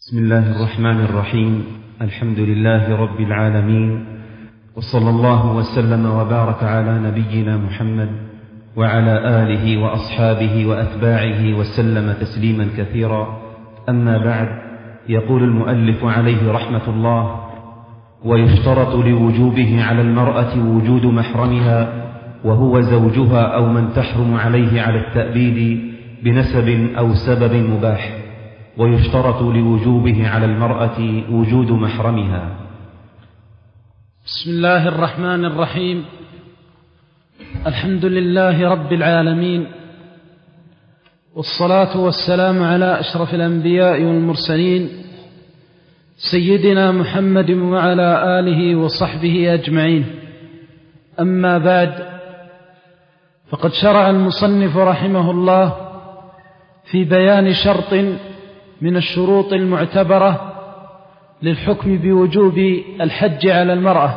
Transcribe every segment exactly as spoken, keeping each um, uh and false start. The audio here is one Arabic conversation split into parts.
بسم الله الرحمن الرحيم. الحمد لله رب العالمين، وصلى الله وسلم وبارك على نبينا محمد وعلى آله وأصحابه وأتباعه وسلم تسليما كثيرا. أما بعد، يقول المؤلف عليه رحمة الله: ويشترط لوجوبه على المرأة وجود محرمها وهو زوجها أو من تحرم عليه على التأبيد بنسب أو سبب مباح. ويشترط لوجوبه على المرأة وجود محرمها. بسم الله الرحمن الرحيم. الحمد لله رب العالمين، والصلاة والسلام على أشرف الأنبياء والمرسلين سيدنا محمد وعلى آله وصحبه أجمعين. أما بعد، فقد شرع المصنف رحمه الله في بيان شرط من الشروط المعتبرة للحكم بوجوب الحج على المرأة.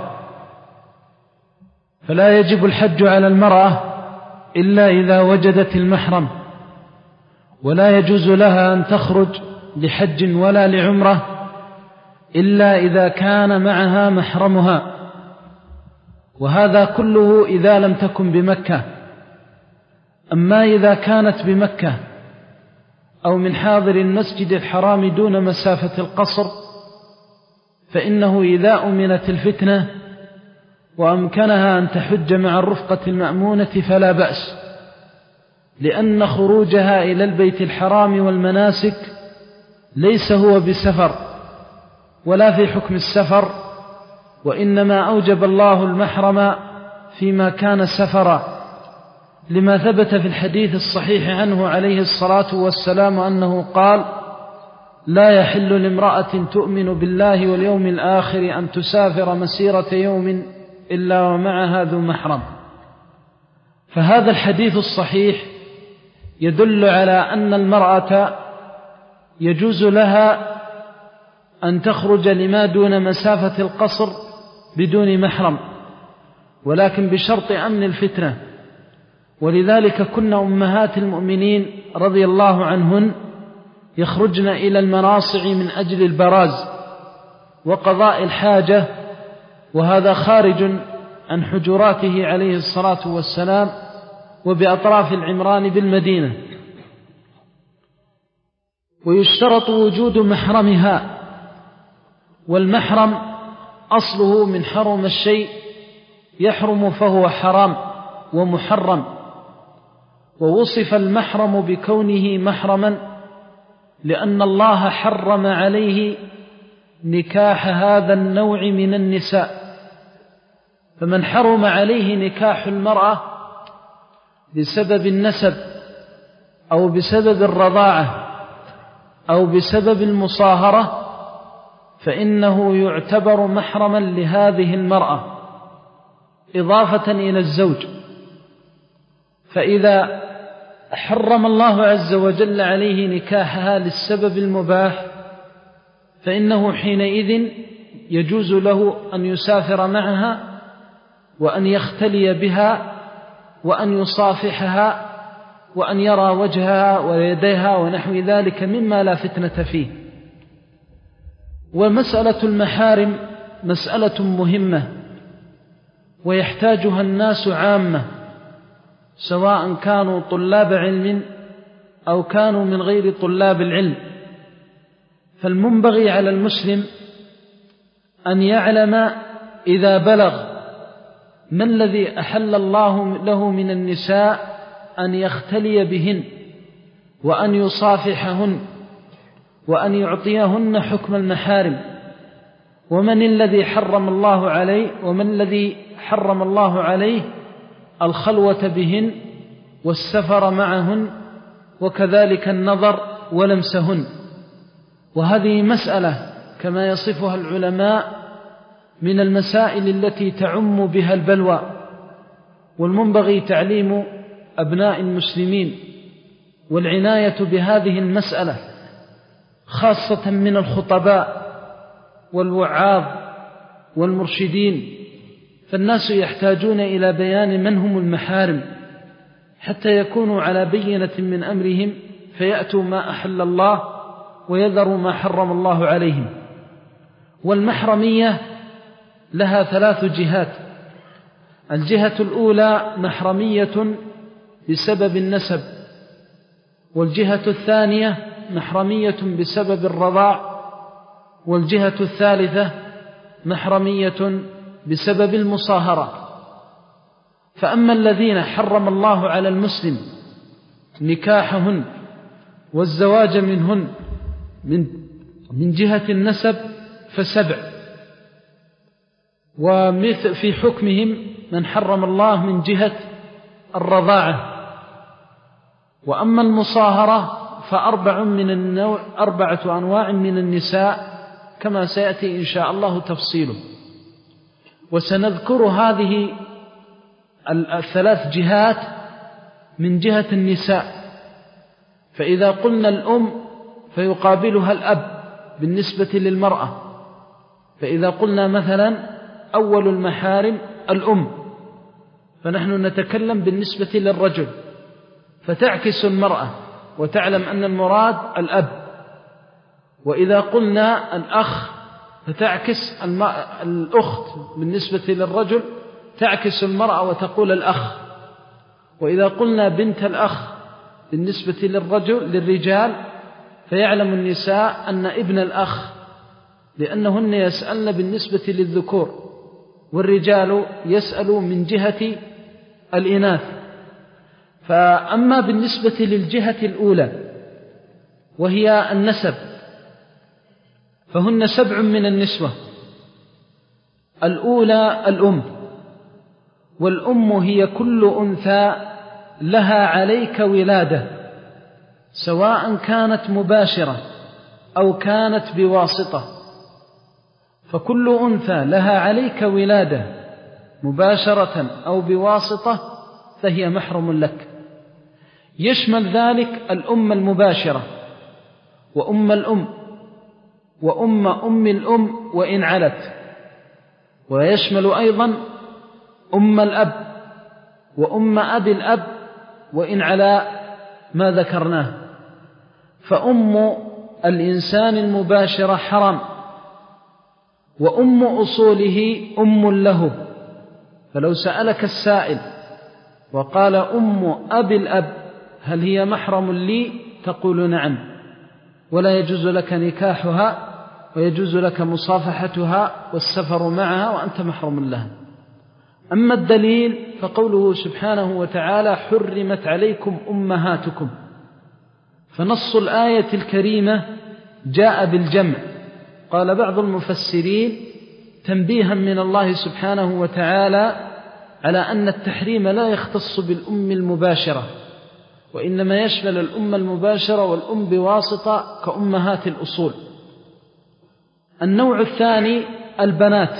فلا يجب الحج على المرأة إلا إذا وجدت المحرم، ولا يجوز لها أن تخرج لحج ولا لعمرة إلا إذا كان معها محرمها، وهذا كله إذا لم تكن بمكة. أما إذا كانت بمكة أو من حاضر المسجد الحرام دون مسافة القصر، فإنه إذا أمنت الفتنة وأمكنها أن تحج مع الرفقة المأمونة فلا بأس، لأن خروجها إلى البيت الحرام والمناسك ليس هو بسفر ولا في حكم السفر، وإنما أوجب الله المحرم فيما كان سفرا، لما ثبت في الحديث الصحيح عنه عليه الصلاة والسلام أنه قال: لا يحل لامرأة تؤمن بالله واليوم الآخر أن تسافر مسيرة يوم إلا ومعها ذو محرم. فهذا الحديث الصحيح يدل على أن المرأة يجوز لها أن تخرج لما دون مسافة القصر بدون محرم، ولكن بشرط أمن الفتنة. ولذلك كن أمهات المؤمنين رضي الله عنهن يخرجن إلى المناصع من أجل البراز وقضاء الحاجة، وهذا خارج عن حجراته عليه الصلاة والسلام وبأطراف العمران بالمدينة. ويشترط وجود محرمها، والمحرم أصله من حرم الشيء يحرم فهو حرام ومحرم. ووصف المحرم بكونه محرما لأن الله حرم عليه نكاح هذا النوع من النساء. فمن حرم عليه نكاح المرأة بسبب النسب أو بسبب الرضاعة أو بسبب المصاهرة، فإنه يعتبر محرما لهذه المرأة إضافة إلى الزوج. فإذا حرم الله عز وجل عليه نكاحها للسبب المباح، فإنه حينئذ يجوز له أن يسافر معها وأن يختلي بها وأن يصافحها وأن يرى وجهها ويديها ونحو ذلك مما لا فتنة فيه. ومسألة المحارم مسألة مهمة ويحتاجها الناس عامة، سواء كانوا طلاب علم أو كانوا من غير طلاب العلم. فالمنبغي على المسلم أن يعلم إذا بلغ ما الذي أحل الله له من النساء أن يختلي بهن وأن يصافحهن وأن يعطيهن حكم المحارم، ومن الذي حرم الله عليه ومن الذي حرم الله عليه الخلوة بهن والسفر معهن وكذلك النظر ولمسهن. وهذه مسألة كما يصفها العلماء من المسائل التي تعم بها البلوى، والمنبغي تعليم أبناء المسلمين والعناية بهذه المسألة، خاصة من الخطباء والوعاظ والمرشدين. فالناس يحتاجون إلى بيان من هم المحارم حتى يكونوا على بينة من أمرهم، فيأتوا ما أحل الله ويذروا ما حرم الله عليهم. والمحرمية لها ثلاث جهات. الجهة الأولى محرمية بسبب النسب، والجهة الثانية محرمية بسبب الرضاع، والجهة الثالثة محرمية بسبب المصاهرة. فأما الذين حرم الله على المسلم نكاحهن والزواج منهن من من جهة النسب فسبع، ومثل في حكمهم من حرم الله من جهة الرضاعة. وأما المصاهرة فأربع من النوع أربعة أنواع من النساء كما سيأتي إن شاء الله تفصيله. وسنذكر هذه الثلاث جهات من جهة النساء. فإذا قلنا الأم فيقابلها الأب بالنسبة للمرأة. فإذا قلنا مثلا أول المحارم الأم، فنحن نتكلم بالنسبة للرجل، فتعكس المرأة وتعلم أن المراد الأب. وإذا قلنا الأخ فتعكس الأخت بالنسبة للرجل، تعكس المرأة وتقول الأخ. وإذا قلنا بنت الأخ بالنسبة للرجل للرجال فيعلم النساء أن ابن الأخ، لأنهن يسألن بالنسبة للذكور، والرجال يسألوا من جهة الإناث. فأما بالنسبة للجهة الأولى وهي النسب فهن سبع من النسوة. الأولى الأم، والأم هي كل أنثى لها عليك ولادة، سواء كانت مباشرة أو كانت بواسطة. فكل أنثى لها عليك ولادة مباشرة أو بواسطة فهي محرم لك. يشمل ذلك الأم المباشرة وأم الأم وأم أم الأم وإن علت، ويشمل أيضا أم الأب وأم أبي الأب وإن على ما ذكرناه. فأم الإنسان المباشرة حرام، وأم أصوله أم له. فلو سألك السائل وقال أم أبي الأب هل هي محرم لي؟ تقول نعم، ولا يجوز لك نكاحها ويجوز لك مصافحتها والسفر معها وأنت محرم لها. أما الدليل فقوله سبحانه وتعالى حرمت عليكم أمهاتكم، فنص الآية الكريمة جاء بالجمع. قال بعض المفسرين تنبيها من الله سبحانه وتعالى على أن التحريم لا يختص بالأم المباشرة، وإنما يشمل الأم المباشرة والأم بواسطة كأمهات الأصول. النوع الثاني البنات،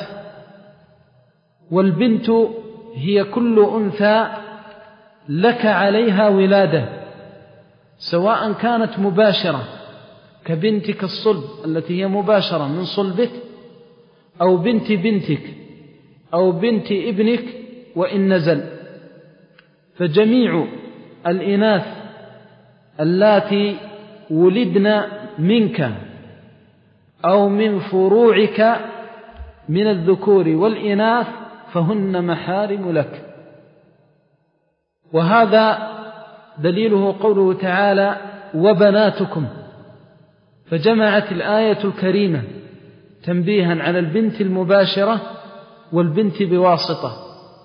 والبنت هي كل أنثى لك عليها ولادة، سواء كانت مباشرة كبنتك الصلب التي هي مباشرة من صلبك، أو بنت بنتك أو بنت ابنك وإن نزل. فجميع الإناث اللاتي ولدن منك أو من فروعك من الذكور والإناث فهن محارم لك. وهذا دليله قوله تعالى وبناتكم، فجمعت الآية الكريمة تنبيها على البنت المباشرة والبنت بواسطة.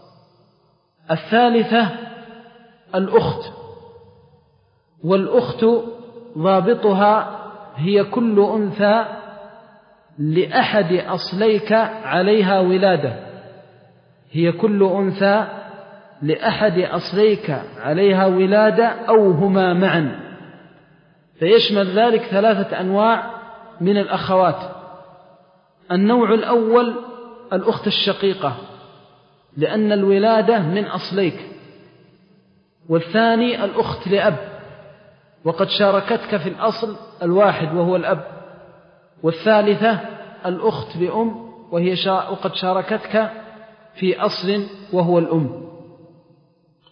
الثالثة الأخت، والأخت ضابطها هي كل أنثى لأحد أصليك عليها ولادة، هي كل أنثى لأحد أصليك عليها ولادة أو هما معا. فيشمل ذلك ثلاثة أنواع من الأخوات. النوع الأول الأخت الشقيقة، لأن الولادة من أصليك. والثاني الأخت لأب، وقد شاركتك في الأصل الواحد وهو الأب. والثالثة الأخت لأم، وهي شا... وقد شاركتك في أصل وهو الأم.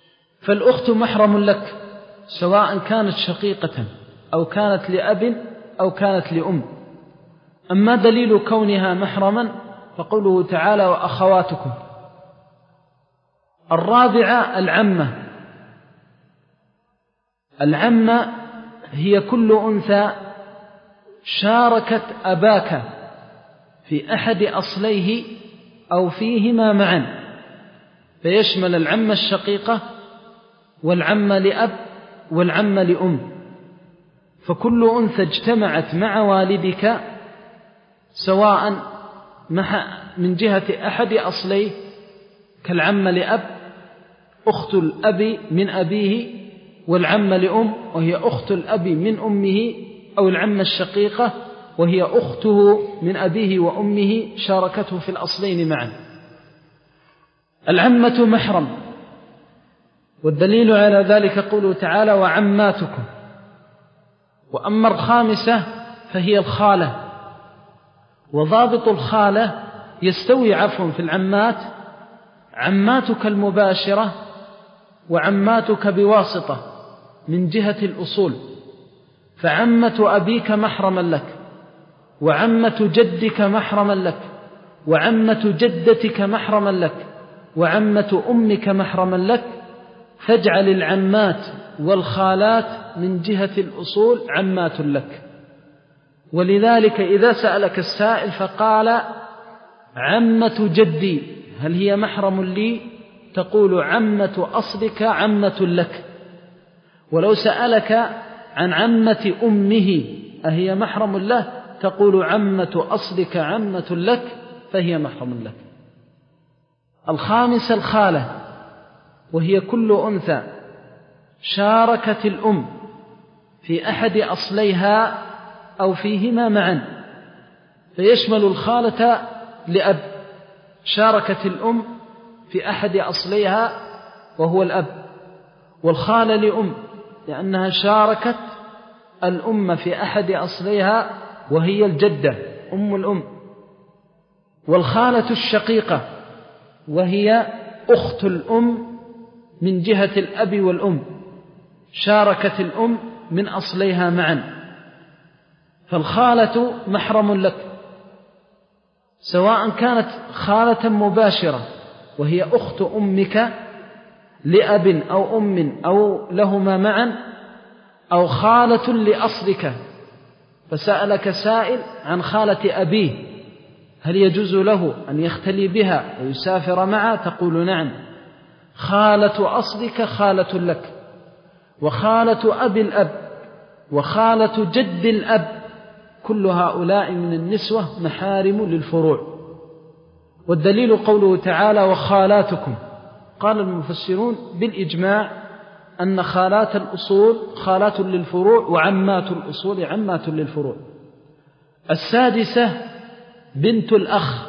فالأخت محرم لك سواء كانت شقيقة أو كانت لأب أو كانت لأم. أما دليل كونها محرما فقوله تعالى وأخواتكم. الرابعة العمة. العمة هي كل أنثى شاركت أباك في أحد أصليه أو فيهما معا، فيشمل العمة الشقيقة والعمة لأب والعمة لأم. فكل أنثى اجتمعت مع والدك سواء من جهة أحد أصليه كالعمة لأب أخت الأب من أبيه، والعمة لأم وهي أخت الأب من أمه، أو العمة الشقيقة وهي أخته من أبيه وأمه شاركته في الأصلين معا. العمة محرم، والدليل على ذلك قوله تعالى وعماتكم. وأما الخامسة فهي الخالة. وضابط الخالة يستوي عفوا في العمات عماتك المباشرة وعماتك بواسطة من جهة الأصول، فعمة أبيك محرما لك، وعمة جدك محرما لك، وعمة جدتك محرما لك، وعمة أمك محرما لك. فاجعل العمات والخالات من جهة الأصول عمات لك. ولذلك إذا سألك السائل فقال عمة جدي هل هي محرم لي؟ تقول عمة أصلك عمة لك. ولو سألك عن عمة أمه أهي محرم له؟ تقول عمة أصلك عمة لك فهي محرم لك. الخامسة الخالة، وهي كل أنثى شاركت الأم في أحد أصليها أو فيهما معا، فيشمل الخالة لأب شاركت الأم في أحد أصليها وهو الأب، والخالة لأم لأنها شاركت الأم في أحد أصليها وهي الجدة أم الأم، والخالة الشقيقة وهي أخت الأم من جهة الأب والأم شاركت الأم من أصليها معا. فالخالة محرم لك سواء كانت خالة مباشرة وهي أخت أمك لأب أو أم أو لهما معا، أو خالة لأصلك. فسألك سائل عن خالة أبيه هل يجوز له أن يختلي بها ويسافر معها؟ تقول نعم. خالة أصلك خالة لك، وخالة أبي الأب وخالة جد الأب كل هؤلاء من النسوة محارم للفروع. والدليل قوله تعالى وخالاتكم. قال المفسرون بالإجماع أن خالات الأصول خالات للفروع وعمات الأصول عمات للفروع. السادسة بنت الأخ.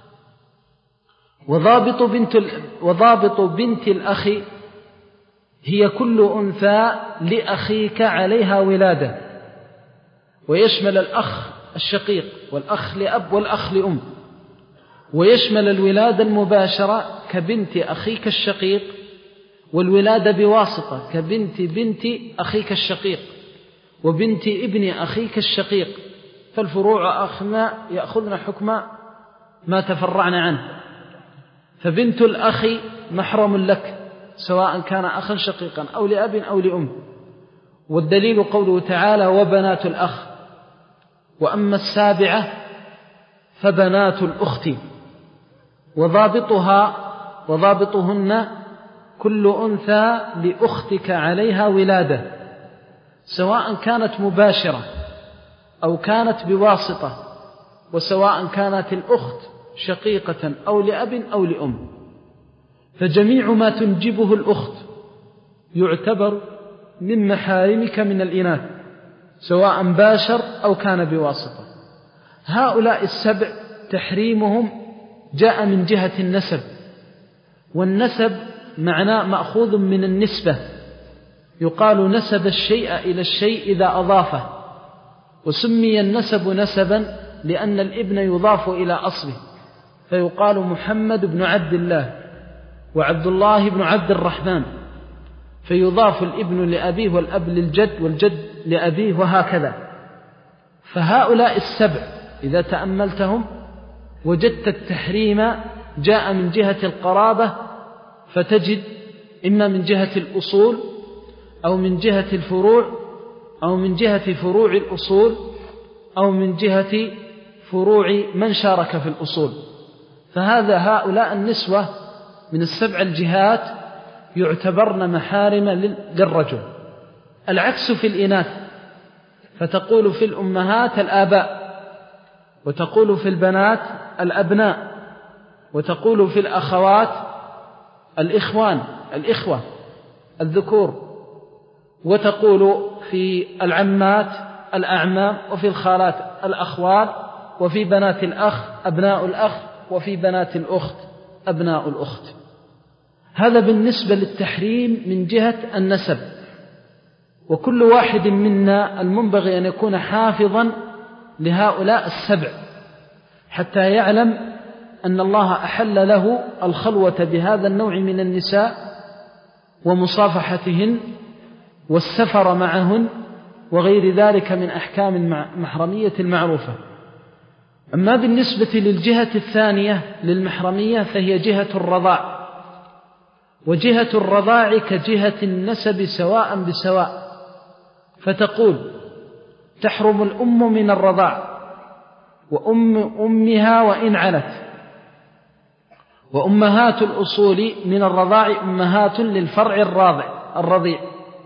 وضابط بنت, وضابط بنت الأخ هي كل أنثى لأخيك عليها ولادة، ويشمل الأخ الشقيق والأخ لأب والأخ لأم، ويشمل الولادة المباشرة كبنت أخيك الشقيق، والولادة بواسطة كبنت بنت أخيك الشقيق وبنت ابن أخيك الشقيق. فالفروع أخنا يأخذن حكم ما تفرعنا عنه. فبنت الأخ محرم لك سواء كان أخا شقيقا أو لأب أو لأم. والدليل قوله تعالى وبنات الأخ. وأما السابعة فبنات الأخت. وضابطها وضابطهن كل أنثى لأختك عليها ولادة سواء كانت مباشرة أو كانت بواسطة، وسواء كانت الأخت شقيقة أو لأب أو لأم. فجميع ما تنجبه الأخت يعتبر من محارمك من الإناث سواء باشر أو كان بواسطة. هؤلاء السبع تحريمهم جاء من جهة النسب، والنسب معناه مأخوذ من النسبة، يقال نسب الشيء إلى الشيء إذا أضافه، وسمي النسب نسبا لأن الابن يضاف إلى أصله، فيقال محمد بن عبد الله وعبد الله بن عبد الرحمن، فيضاف الابن لأبيه والأب للجد والجد لأبيه وهكذا. فهؤلاء السبع إذا تأملتهم وجدت التحريم جاء من جهة القرابة، فتجد إما من جهة الأصول أو من جهة الفروع أو من جهة فروع الأصول أو من جهة فروع من شارك في الأصول. فهذا هؤلاء النسوة من السبع الجهات يعتبرن محارم للرجل. العكس في الإناث، فتقول في الأمهات الآباء، وتقول في البنات الأبناء، وتقول في الأخوات الإخوان الإخوة الذكور، وتقول في العمات الأعمام، وفي الخالات الأخوال، وفي بنات الأخ أبناء الأخ، وفي بنات الأخت أبناء الأخت. هذا بالنسبة للتحريم من جهة النسب. وكل واحد منا المنبغي أن يكون حافظا لهؤلاء السبع حتى يعلم أن الله أحل له الخلوة بهذا النوع من النساء ومصافحتهن والسفر معهن وغير ذلك من أحكام المحرمية المعروفة. أما بالنسبة للجهة الثانية للمحرمية فهي جهة الرضاع، وجهة الرضاع كجهة النسب سواء بسواء. فتقول تحرم الأم من الرضاع وأم أمها وإن علت، وأمهات الأصول من الرضاع أمهات للفرع الراضع الرضيع.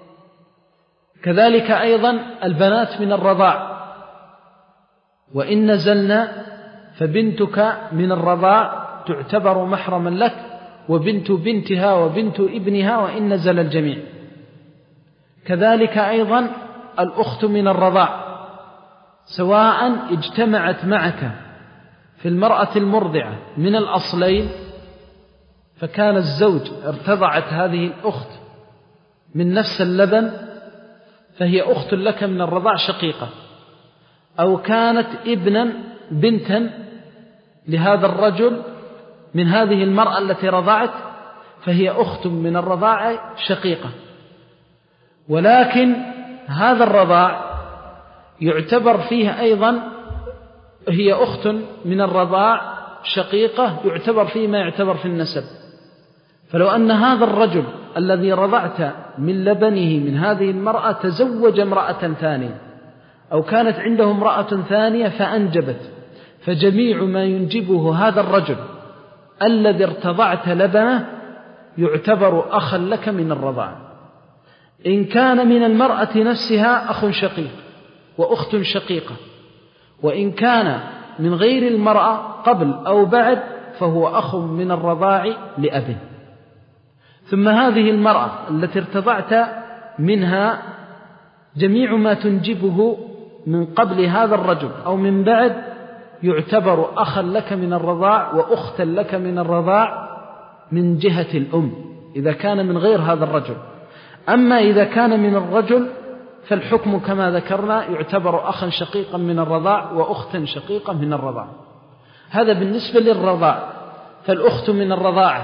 كذلك أيضا البنات من الرضاع، وإن نزلنا فبنتك من الرضاع تعتبر محرما لك، وبنت بنتها وبنت ابنها وإن نزل الجميع. كذلك أيضا الأخت من الرضاع، سواء اجتمعت معك في المرأة المرضعة من الأصلين، فكان الزوج ارتضعت هذه الأخت من نفس اللبن فهي أخت لك من الرضاع شقيقة، أو كانت ابنا بنتا لهذا الرجل من هذه المرأة التي رضعت فهي أخت من الرضاع شقيقة. ولكن هذا الرضاع يعتبر فيه أيضا هي أخت من الرضاع شقيقة، يعتبر فيه ما يعتبر في النسب. فلو أن هذا الرجل الذي رضعت من لبنه من هذه المرأة تزوج امرأة ثانية، أو كانت عنده امرأة ثانية فأنجبت، فجميع ما ينجبه هذا الرجل الذي ارتضعت لبنه يعتبر أخا لك من الرضاع. إن كان من المرأة نفسها أخ شقيق وأخت شقيقة، وإن كان من غير المرأة قبل أو بعد فهو أخ من الرضاع لأب. ثم هذه المرأة التي ارتضعت منها جميع ما تنجبه من قبل هذا الرجل أو من بعد يعتبر أخا لك من الرضاع وأختا لك من الرضاع من جهة الأم إذا كان من غير هذا الرجل. أما إذا كان من الرجل فالحكم كما ذكرنا يعتبر أخا شقيقا من الرضاع وأختا شقيقا من الرضاع. هذا بالنسبة للرضاع. فالأخت من الرضاعة،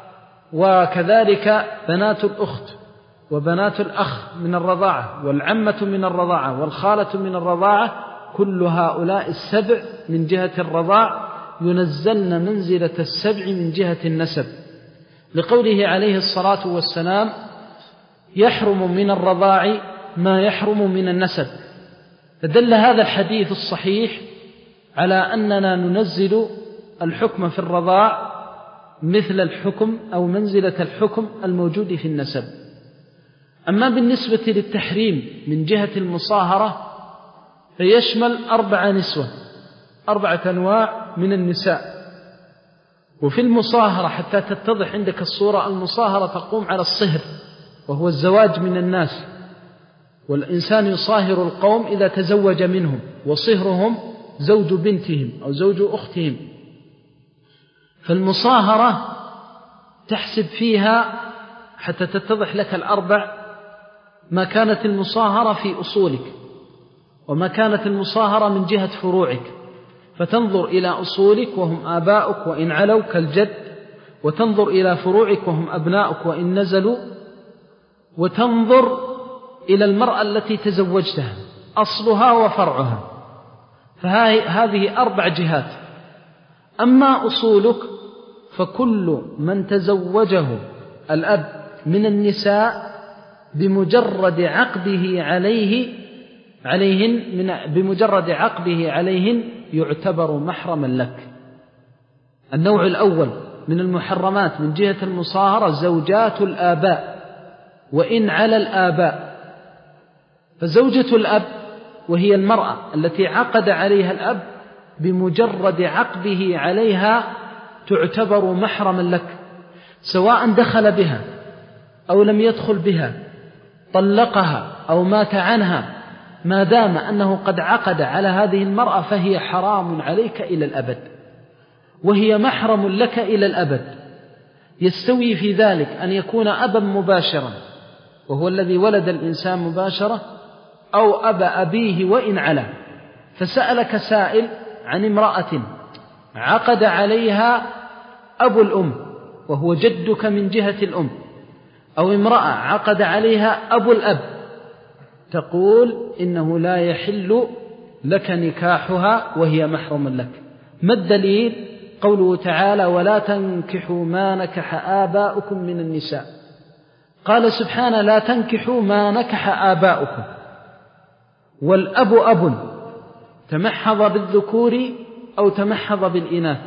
وكذلك بنات الأخت وبنات الأخ من الرضاعة، والعمة من الرضاعة، والخالة من الرضاعة، كل هؤلاء السبع من جهة الرضاع ينزلن منزلة السبع من جهة النسب، لقوله عليه الصلاة والسلام: يحرم من الرضاع ما يحرم من النسب. فدل هذا الحديث الصحيح على أننا ننزل الحكم في الرضاع مثل الحكم أو منزلة الحكم الموجود في النسب. أما بالنسبة للتحريم من جهة المصاهرة فيشمل أربع نسوة، أربعة أنواع من النساء. وفي المصاهرة حتى تتضح عندك الصورة، المصاهرة تقوم على الصهر وهو الزواج من الناس، والإنسان يصاهر القوم إذا تزوج منهم، وصهرهم زوج بنتهم أو زوج أختهم. فالمصاهرة تحسب فيها حتى تتضح لك الأربع ما كانت المصاهرة في أصولك، وما كانت المصاهرة من جهة فروعك، فتنظر إلى أصولك وهم آباؤك وإن علوا كالجد، وتنظر إلى فروعك وهم أبناؤك وإن نزلوا، وتنظر إلى المرأة التي تزوجتها أصلها وفرعها. فهذه أربع جهات. أما أصولك فكل من تزوجه الأب من النساء بمجرد عقده عليه عليهن من بمجرد عقده عليهن يعتبر محرما لك. النوع الأول من المحرمات من جهة المصاهرة زوجات الآباء وإن على الآباء. فزوجة الأب وهي المرأة التي عقد عليها الأب بمجرد عقده عليها تعتبر محرما لك، سواء دخل بها أو لم يدخل بها، طلقها أو مات عنها، ما دام أنه قد عقد على هذه المرأة فهي حرام عليك إلى الأبد، وهي محرم لك إلى الأبد. يستوي في ذلك أن يكون أبا مباشرا وهو الذي ولد الإنسان مباشرة، أو أبا أبيه وإن علا. فسألك سائل عن امرأة عقد عليها أبو الأم وهو جدك من جهة الأم، أو امرأة عقد عليها أبو الأب، تقول إنه لا يحل لك نكاحها وهي محرم لك. ما الدليل؟ قوله تعالى: ولا تنكحوا ما نكح آباؤكم من النساء. قال سبحانه: لا تنكحوا ما نكح آباؤكم. والأب أب تمحض بالذكور أو تمحض بالإناث،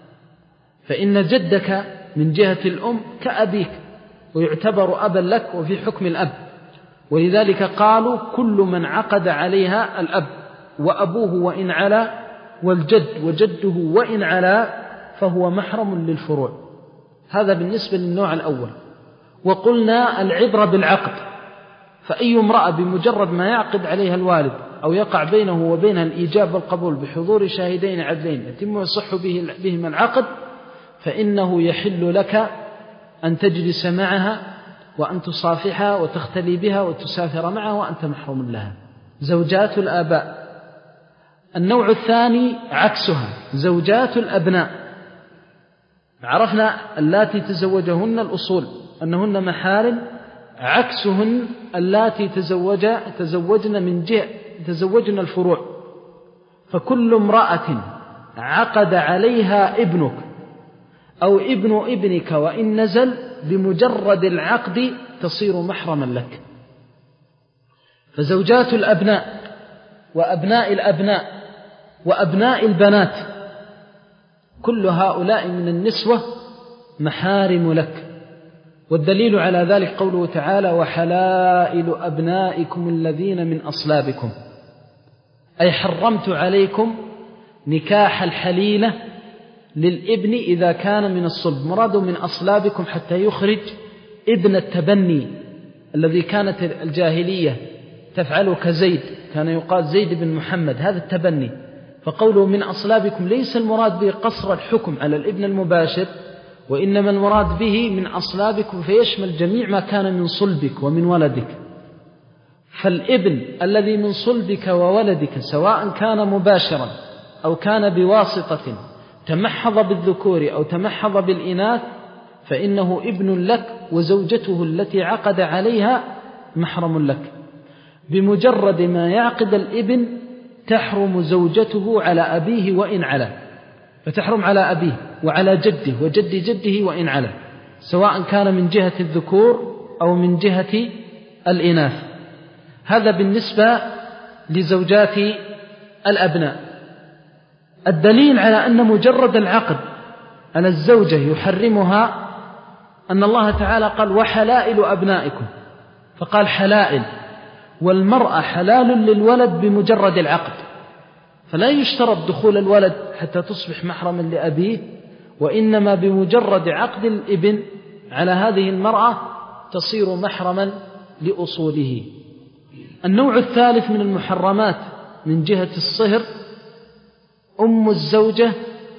فإن جدك من جهة الأم كأبيك ويعتبر أبا لك وفي حكم الأب. ولذلك قالوا: كل من عقد عليها الأب وأبوه وإن علا، والجد وجده وإن علا، فهو محرم للفروع. هذا بالنسبة للنوع الأول. وقلنا العبرة بالعقد، فأي امرأة بمجرد ما يعقد عليها الوالد أو يقع بينه وبينها الإيجاب والقبول بحضور شاهدين عدلين يتم يصح بهما العقد، فإنه يحل لك أن تجلس معها وأن تصافحها وتختلي بها وتسافر معها وأنت محروم لها. زوجات الآباء. النوع الثاني عكسها زوجات الأبناء. عرفنا اللاتي تزوجهن الأصول أنهن محارم، عكسهن اللاتي تزوج تزوجن من جهة تزوجن الفروع. فكل امرأة عقد عليها ابنك أو ابن ابنك وإن نزل بمجرد العقد تصير محرما لك. فزوجات الأبناء وأبناء الأبناء وأبناء البنات كل هؤلاء من النسوة محارم لك. والدليل على ذلك قوله تعالى: وحلائل أبنائكم الذين من أصلابكم، أي حرمت عليكم نكاح الحليلة للابن إذا كان من الصلب. مراد من أصلابكم حتى يخرج ابن التبني الذي كانت الجاهلية تفعله كزيد، كان يقال زيد بن محمد، هذا التبني. فقوله من أصلابكم ليس المراد به قصر الحكم على الابن المباشر، وإنما المراد به من أصلابكم فيشمل جميع ما كان من صلبك ومن ولدك. فالابن الذي من صلبك وولدك سواء كان مباشرا أو كان بواسطة تمحض بالذكور أو تمحض بالإناث فإنه ابن لك، وزوجته التي عقد عليها محرم لك. بمجرد ما يعقد الابن تحرم زوجته على أبيه وإن علا، فتحرم على أبيه وعلى جده وجد جده وإن علا، سواء كان من جهة الذكور أو من جهة الإناث. هذا بالنسبة لزوجات الأبناء. الدليل على أن مجرد العقد على الزوجة يحرمها أن الله تعالى قال: وحلائل أبنائكم، فقال حلائل، والمرأة حلال للولد بمجرد العقد، فلا يشترط دخول الولد حتى تصبح محرما لأبيه، وإنما بمجرد عقد الابن على هذه المرأة تصير محرما لأصوله. النوع الثالث من المحرمات من جهة الصهر أم الزوجة.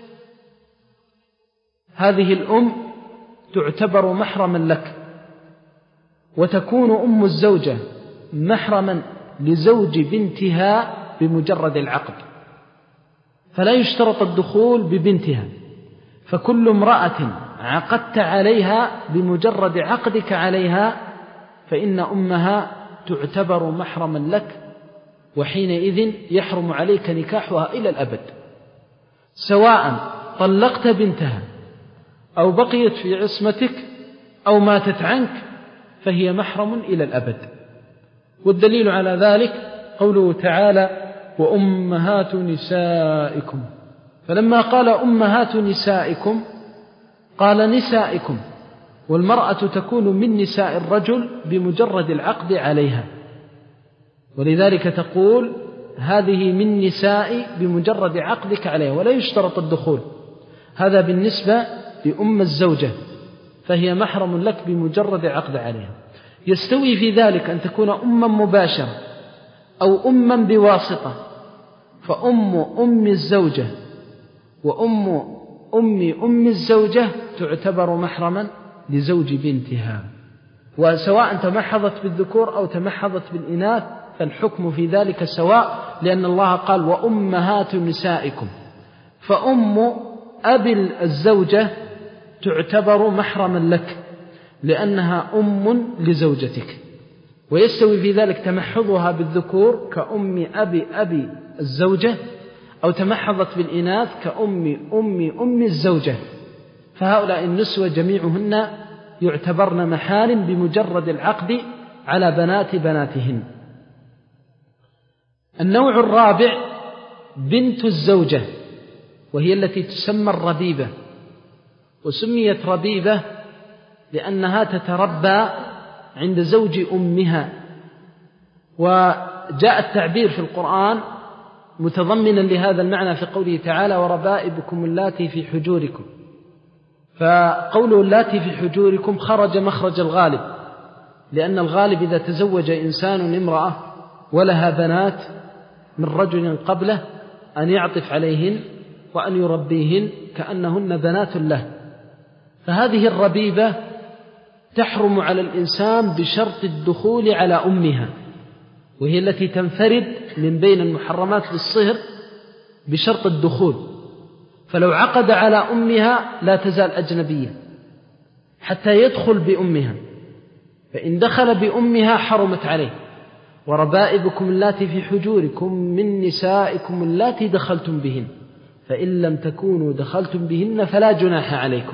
هذه الأم تعتبر محرما لك، وتكون أم الزوجة محرما لزوج بنتها بمجرد العقد، فلا يشترط الدخول ببنتها. فكل امرأة عقدت عليها بمجرد عقدك عليها فإن أمها تعتبر محرما لك، وحينئذ يحرم عليك نكاحها إلى الأبد، سواء طلقت بنتها أو بقيت في عصمتك أو ماتت عنك فهي محرم إلى الأبد. والدليل على ذلك قوله تعالى وأمهات نسائكم، فلما قال أمهات نسائكم قال نسائكم، والمرأة تكون من نساء الرجل بمجرد العقد عليها، ولذلك تقول هذه من نسائي بمجرد عقدك عليها، ولا يشترط الدخول. هذا بالنسبة لأم الزوجة، فهي محرم لك بمجرد عقد عليها. يستوي في ذلك أن تكون أما مباشرة أو أما بواسطة، فأم أم الزوجة وأم أم أم الزوجة تعتبر محرما لزوج بنتها، وسواء تمحضت بالذكور أو تمحضت بالإناث فالحكم في ذلك سواء، لأن الله قال وأمهات نسائكم، فأم أبي الزوجة تعتبر محرما لك لأنها أم لزوجتك. ويستوي في ذلك تمحضها بالذكور كأم أبي أبي الزوجة، أو تمحضت بالإناث كأم أم أم الزوجة، فهؤلاء النسوة جميعهن يعتبرن محارم بمجرد العقد على بنات بناتهن. النوع الرابع بنت الزوجة، وهي التي تسمى الربيبة، وسميت ربيبة لأنها تتربى عند زوج أمها، وجاء التعبير في القرآن متضمنا لهذا المعنى في قوله تعالى وربائبكم اللاتي في حجوركم، فقوله اللاتي في حجوركم خرج مخرج الغالب، لأن الغالب إذا تزوج إنسان امرأة ولها بنات من رجل قبله أن يعطف عليهن وأن يربيهن كأنهن بنات له. فهذه الربيبة تحرم على الإنسان بشرط الدخول على أمها، وهي التي تنفرد من بين المحرمات للصهر بشرط الدخول، فلو عقد على أمها لا تزال أجنبية حتى يدخل بأمها، فإن دخل بأمها حرمت عليه. وربائبكم اللاتي في حجوركم من نسائكم اللاتي دخلتم بهن، فإن لم تكونوا دخلتم بهن فلا جناح عليكم.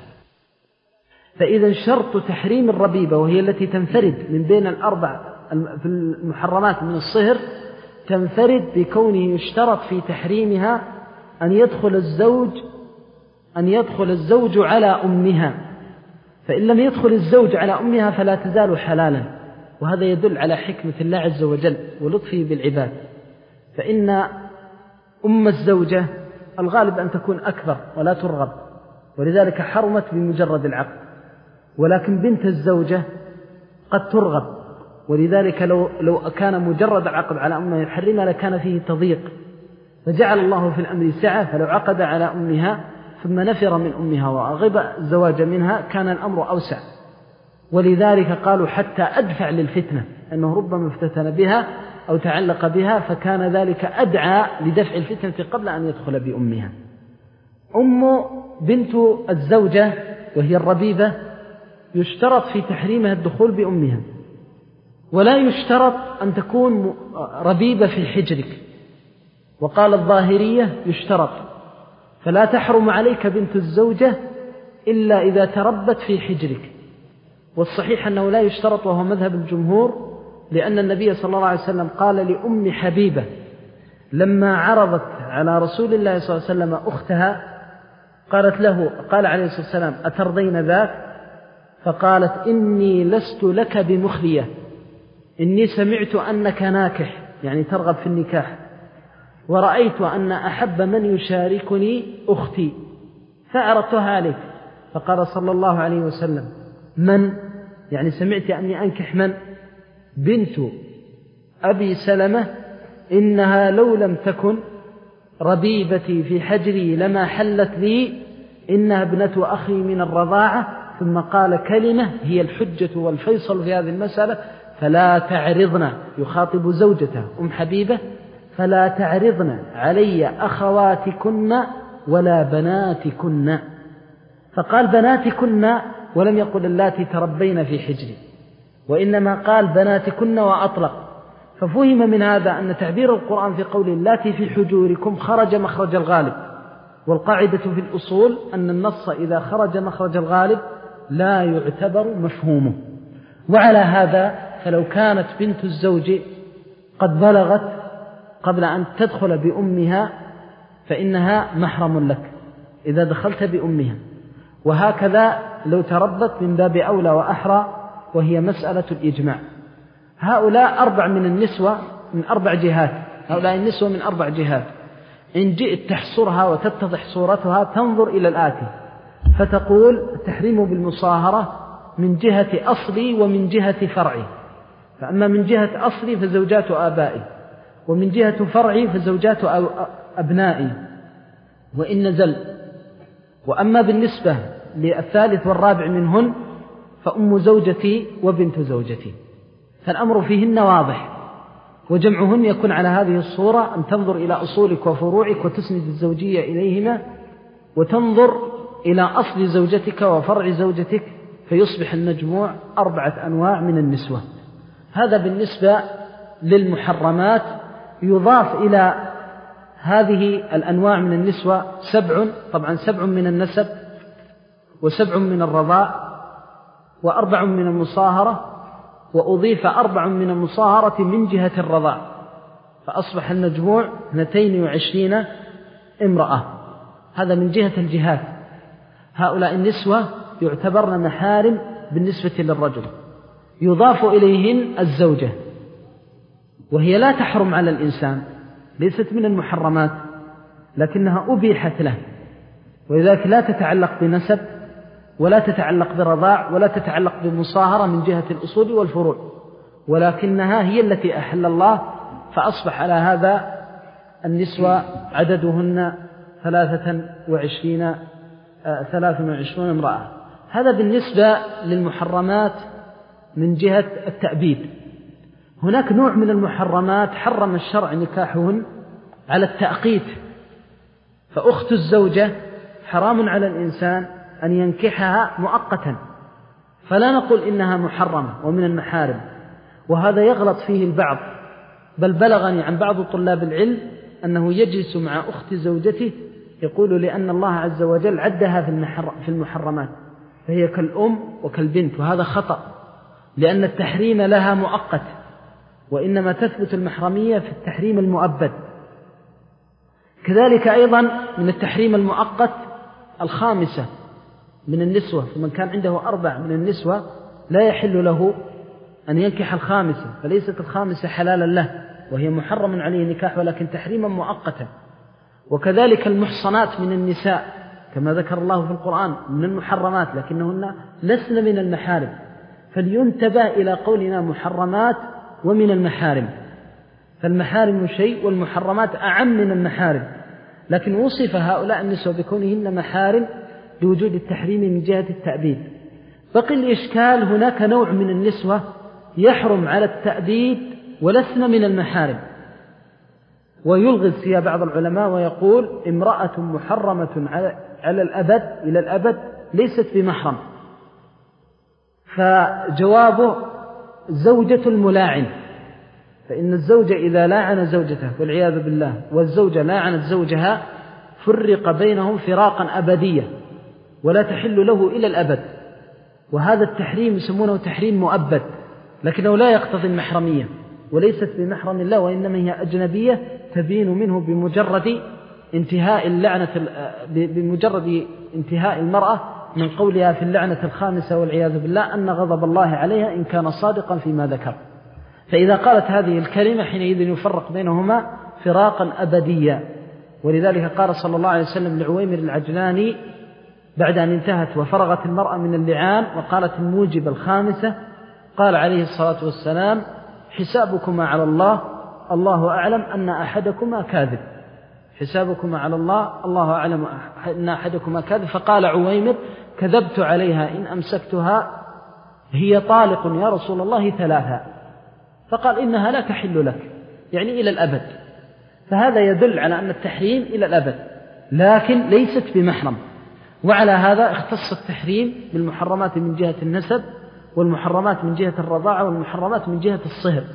فإذا شرط تحريم الربيبة، وهي التي تنفرد من بين الأربع في المحرمات من الصهر، تنفرد بكونه يشترط في تحريمها أن يدخل الزوج أن يدخل الزوج على أمها، فإن لم يدخل الزوج على أمها فلا تزال حلالا، وهذا يدل على حكمة الله عز وجل ولطفه بالعباد. فإن أم الزوجة الغالب أن تكون أكبر ولا ترغب، ولذلك حرمت بمجرد العقد، ولكن بنت الزوجة قد ترغب، ولذلك لو, لو كان مجرد العقد على أمها يحرمها لكان فيه تضييق، فجعل الله في الأمر سعة، فلو عقد على أمها ثم نفر من أمها وأغب الزواج منها كان الأمر أوسع. ولذلك قالوا حتى أدفع للفتنة، أنه ربما افتتن بها أو تعلق بها، فكان ذلك أدعى لدفع الفتنة قبل أن يدخل بأمها. أم بنت الزوجة وهي الربيبة يشترط في تحريمها الدخول بأمها، ولا يشترط أن تكون ربيبة في حجرك، وقال الظاهرية يشترط، فلا تحرم عليك بنت الزوجة إلا إذا تربت في حجرك. والصحيح أنه لا يشترط، وهو مذهب الجمهور، لأن النبي صلى الله عليه وسلم قال لأم حبيبة لما عرضت على رسول الله صلى الله عليه وسلم أختها، قالت له قال عليه الصلاة والسلام أترضين ذاك؟ فقالت إني لست لك بمخلية، إني سمعت أنك ناكح، يعني ترغب في النكاح، ورأيت أن أحب من يشاركني أختي فعرضتها عليك. فقال صلى الله عليه وسلم من؟ يعني سمعت أني أنكح من؟ بنت أبي سلمة، إنها لو لم تكن ربيبتي في حجري لما حلت لي، إنها ابنة أخي من الرضاعة. ثم قال كلمة هي الحجة والفيصل في هذه المسألة، فلا تعرضن، يخاطب زوجته أم حبيبة، فلا تعرضن علي أخواتكن ولا بناتكن. فقال بناتكن ولم يقل اللاتي تربين في حجري، وإنما قال بناتكن وأطلق، ففهم من هذا أن تعبير القرآن في قوله اللاتي في حجوركم خرج مخرج الغالب، والقاعدة في الأصول أن النص إذا خرج مخرج الغالب لا يعتبر مفهومه. وعلى هذا فلو كانت بنت الزوج قد بلغت قبل أن تدخل بأمها فإنها محرم لك إذا دخلت بأمها، وهكذا لو تربت من باب أولى وأحرى، وهي مسألة الإجماع. هؤلاء أربع من النسوة من أربع جهات، هؤلاء النسوة من أربع جهات. إن جئت تحصرها وتتضح صورتها تنظر إلى الآتي فتقول التحريم بالمصاهرة من جهة أصلي ومن جهة فرعي، فأما من جهة أصلي فزوجات آبائي، ومن جهة فرعي فزوجات أبنائي وإن نزل. وأما بالنسبة للثالث والرابع منهن فأم زوجتي وبنت زوجتي، فالأمر فيهن واضح، وجمعهن يكون على هذه الصورة أن تنظر إلى أصولك وفروعك وتسند الزوجية إليهما، وتنظر إلى أصل زوجتك وفرع زوجتك، فيصبح المجموع أربعة أنواع من النسوة. هذا بالنسبة للمحرمات. يضاف إلى هذه الأنواع من النسوة سبع، طبعا سبع من النسب، وسبع من الرضاع، وأربع من المصاهرة، وأضيف أربع من المصاهرة من جهة الرضاع، فأصبح المجموع اثنتين وعشرين امرأة. هذا من جهة الجهات. هؤلاء النسوة يعتبرن محارم بالنسبة للرجل. يضاف إليهن الزوجة، وهي لا تحرم على الإنسان، ليست من المحرمات، لكنها أبيحت له، ولذلك لا تتعلق بنسب ولا تتعلق برضاع ولا تتعلق بمصاهرة من جهة الأصول والفروع، ولكنها هي التي أحل الله. فأصبح على هذا النسوة عددهن ثلاثة وعشرين ثلاثة وعشرون امرأة. هذا بالنسبة للمحرمات من جهة التأبيد. هناك نوع من المحرمات حرم الشرع نكاحهن على التأقيت، فأخت الزوجة حرام على الإنسان أن ينكحها مؤقتا، فلا نقول إنها محرمة ومن المحارم، وهذا يغلط فيه البعض. بل بلغني عن بعض طلاب العلم أنه يجلس مع أخت زوجته يقول لأن الله عز وجل عدها في المحرمات، فهي كالأم وكالبنت، وهذا خطأ، لأن التحريم لها مؤقت، وإنما تثبت المحرمية في التحريم المؤبد. كذلك أيضا من التحريم المؤقت الخامسة من النسوة، فمن كان عنده أربع من النسوة لا يحل له أن ينكح الخامسة، فليست الخامسة حلالا له، وهي محرم عليه نكاح ولكن تحريما مؤقتا. وكذلك المحصنات من النساء كما ذكر الله في القرآن من المحرمات، لكنهن لسن من المحارم، فلينتبه إلى قولنا محرمات ومن المحارم، فالمحارم شيء والمحرمات أعم من المحارم، لكن وصف هؤلاء النسوة بكونهن محارم لوجود التحريم من جهة التأبيد. بقي الإشكال، هناك نوع من النسوة يحرم على التأبيد ولسن من المحارم، ويلغز فيها بعض العلماء ويقول امرأة محرمة على الأبد إلى الأبد ليست بمحرم. فجوابه زوجة الملاعن، فإن الزوجة إذا لاعن زوجته والعياذ بالله والزوجة لاعنت زوجها فرق بينهم فراقا أبديا ولا تحل له إلى الأبد، وهذا التحريم يسمونه تحريم مؤبد، لكنه لا يقتضي المحرمية وليست بمحرم الله، وإنما هي أجنبية تبين منه بمجرد انتهاء اللعنة بمجرد انتهاء المرأة من قولها في اللعنة الخامسة والعياذ بالله أن غضب الله عليها إن كان صادقا فيما ذكر. فإذا قالت هذه الكلمة حينئذ يفرق بينهما فراقا أبديا. ولذلك قال صلى الله عليه وسلم لعويمر العجلاني بعد أن انتهت وفرغت المرأة من اللعان وقالت الموجب الخامسة، قال عليه الصلاة والسلام حسابكما على الله، الله أعلم أن أحدكما كاذب، حسابكما على الله، الله أعلم أن أحدكما كاذب. فقال عويمر كذبت عليها إن أمسكتها هي طالق يا رسول الله ثلاثة، فقال إنها لا تحل لك، يعني إلى الأبد. فهذا يدل على أن التحريم إلى الأبد لكن ليست بمحرم. وعلى هذا اختص التحريم بالمحرمات من جهة النسب، والمحرمات من جهة الرضاعة، والمحرمات من جهة الصهر.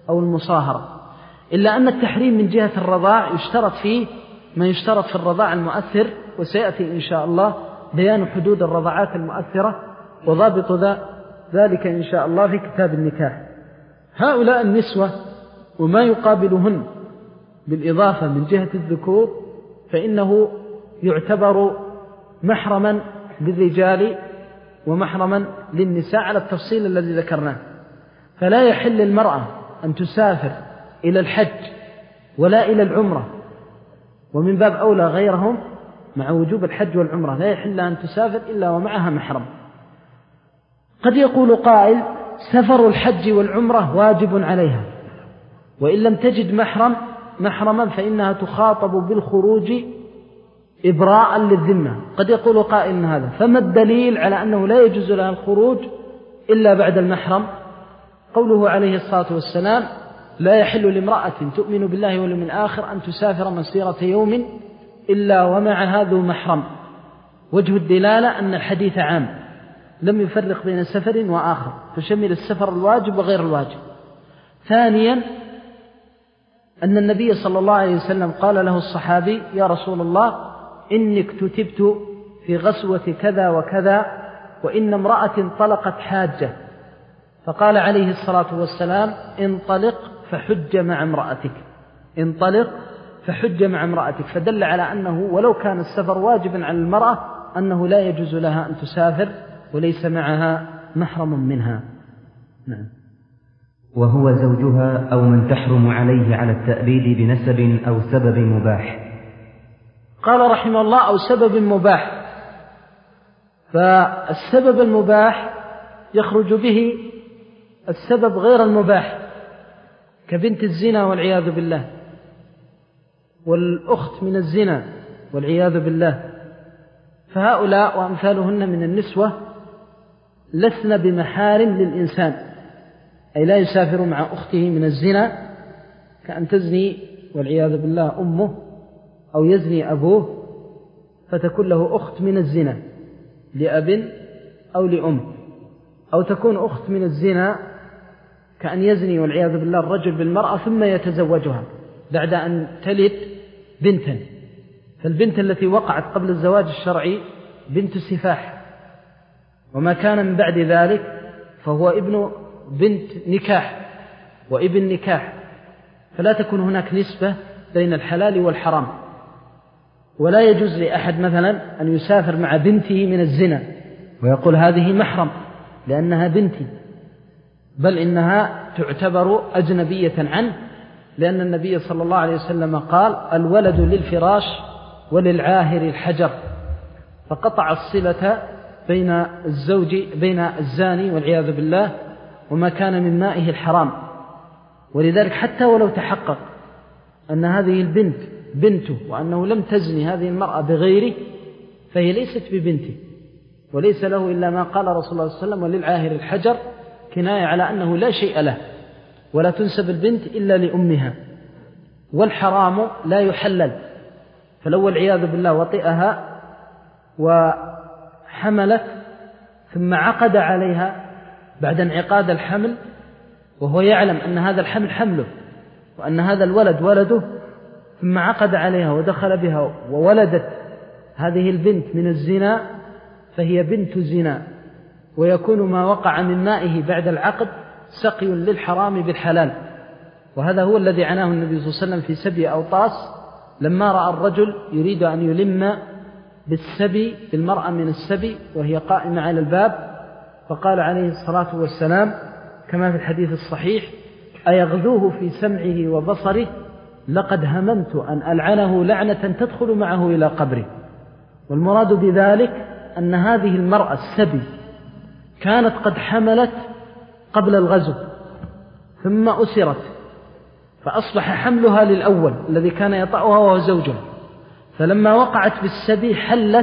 أو المصاهرة، إلا أن التحريم من جهة الرضاع يشترط فيه ما يشترط في الرضاع المؤثر، وسيأتي إن شاء الله بيان حدود الرضاعات المؤثرة وضابط ذلك إن شاء الله في كتاب النكاح. هؤلاء النسوة وما يقابلهن بالإضافة من جهة الذكور فإنه يعتبر محرما للرجال ومحرما للنساء على التفصيل الذي ذكرناه. فلا يحل للمرأة أن تسافر إلى الحج ولا إلى العمرة، ومن باب أولى غيرهم مع وجوب الحج والعمرة لا يحل أن تسافر إلا ومعها محرم. قد يقول قائل سفر الحج والعمرة واجب عليها، وإن لم تجد محرم محرما فإنها تخاطب بالخروج إبراء للذمة. قد يقول قائل هذا، فما الدليل على أنه لا يجوز لها الخروج إلا بعد المحرم؟ قوله عليه الصلاة والسلام لا يحل لامرأة تؤمن بالله واليوم الآخر أن تسافر مسيرة يوم إلا ومعها ذو محرم. وجه الدلالة أن الحديث عام لم يفرق بين سفر وآخر، فشمل السفر الواجب وغير الواجب. ثانيا أن النبي صلى الله عليه وسلم قال له الصحابي يا رسول الله إني اكتتبت في غزوة كذا وكذا وإن امرأة طلقت حاجة، فقال عليه الصلاة والسلام انطلق فحج مع امرأتك، انطلق فحج مع امرأتك، فدل على أنه ولو كان السفر واجبا على المرأة أنه لا يجوز لها أن تسافر وليس معها محرم منها. نعم. وهو زوجها أو من تحرم عليه على التأبيد بنسب أو سبب مباح. قال رحمه الله أو سبب مباح، فالسبب المباح يخرج به السبب غير المباح كبنت الزنا والعياذ بالله، والأخت من الزنا والعياذ بالله، فهؤلاء وأمثالهن من النسوة لسن بمحارم للإنسان، أي لا يسافر مع أخته من الزنا كأن تزني والعياذ بالله أمه أو يزني أبوه فتكون له أخت من الزنا لأب أو لأم، أو تكون أخت من الزنا كأن يزني والعياذ بالله الرجل بالمرأة ثم يتزوجها بعد أن تلد بنتا، فالبنت التي وقعت قبل الزواج الشرعي بنت سفاح، وما كان من بعد ذلك فهو ابن بنت نكاح وابن نكاح، فلا تكون هناك نسبة بين الحلال والحرام. ولا يجوز لأحد مثلا أن يسافر مع بنته من الزنا ويقول هذه محرم لأنها بنتي، بل إنها تعتبر أجنبية عنه، لأن النبي صلى الله عليه وسلم قال الولد للفراش وللعاهر الحجر، فقطع الصلة بين الزوج بين الزاني والعياذ بالله وما كان من مائه الحرام. ولذلك حتى ولو تحقق أن هذه البنت بنته وأنه لم تزني هذه المرأة بغيره فهي ليست ببنته، وليس له إلا ما قال رسول الله صلى الله عليه وسلم وللعاهر الحجر، كناية على أنه لا شيء له، ولا تنسب البنت إلا لأمها. والحرام لا يحلل، فلو والعياذ بالله وطئها وحملت ثم عقد عليها بعد انعقاد الحمل وهو يعلم أن هذا الحمل حمله وأن هذا الولد ولده، ثم عقد عليها ودخل بها وولدت هذه البنت من الزنا فهي بنت زنا، ويكون ما وقع من مائه بعد العقد سقي للحرام بالحلال. وهذا هو الذي عناه النبي صلى الله عليه وسلم في سبي أوطاس لما رأى الرجل يريد أن يلم بالسبي بالمرأة من السبي وهي قائمة على الباب، فقال عليه الصلاة والسلام كما في الحديث الصحيح أيغذوه في سمعه وبصره لقد هممت أن ألعنه لعنة تدخل معه إلى قبره. والمراد بذلك أن هذه المرأة السبي كانت قد حملت قبل الغزو ثم أسرت، فأصبح حملها للأول الذي كان يطأها وهو زوجها، فلما وقعت بالسبي حلت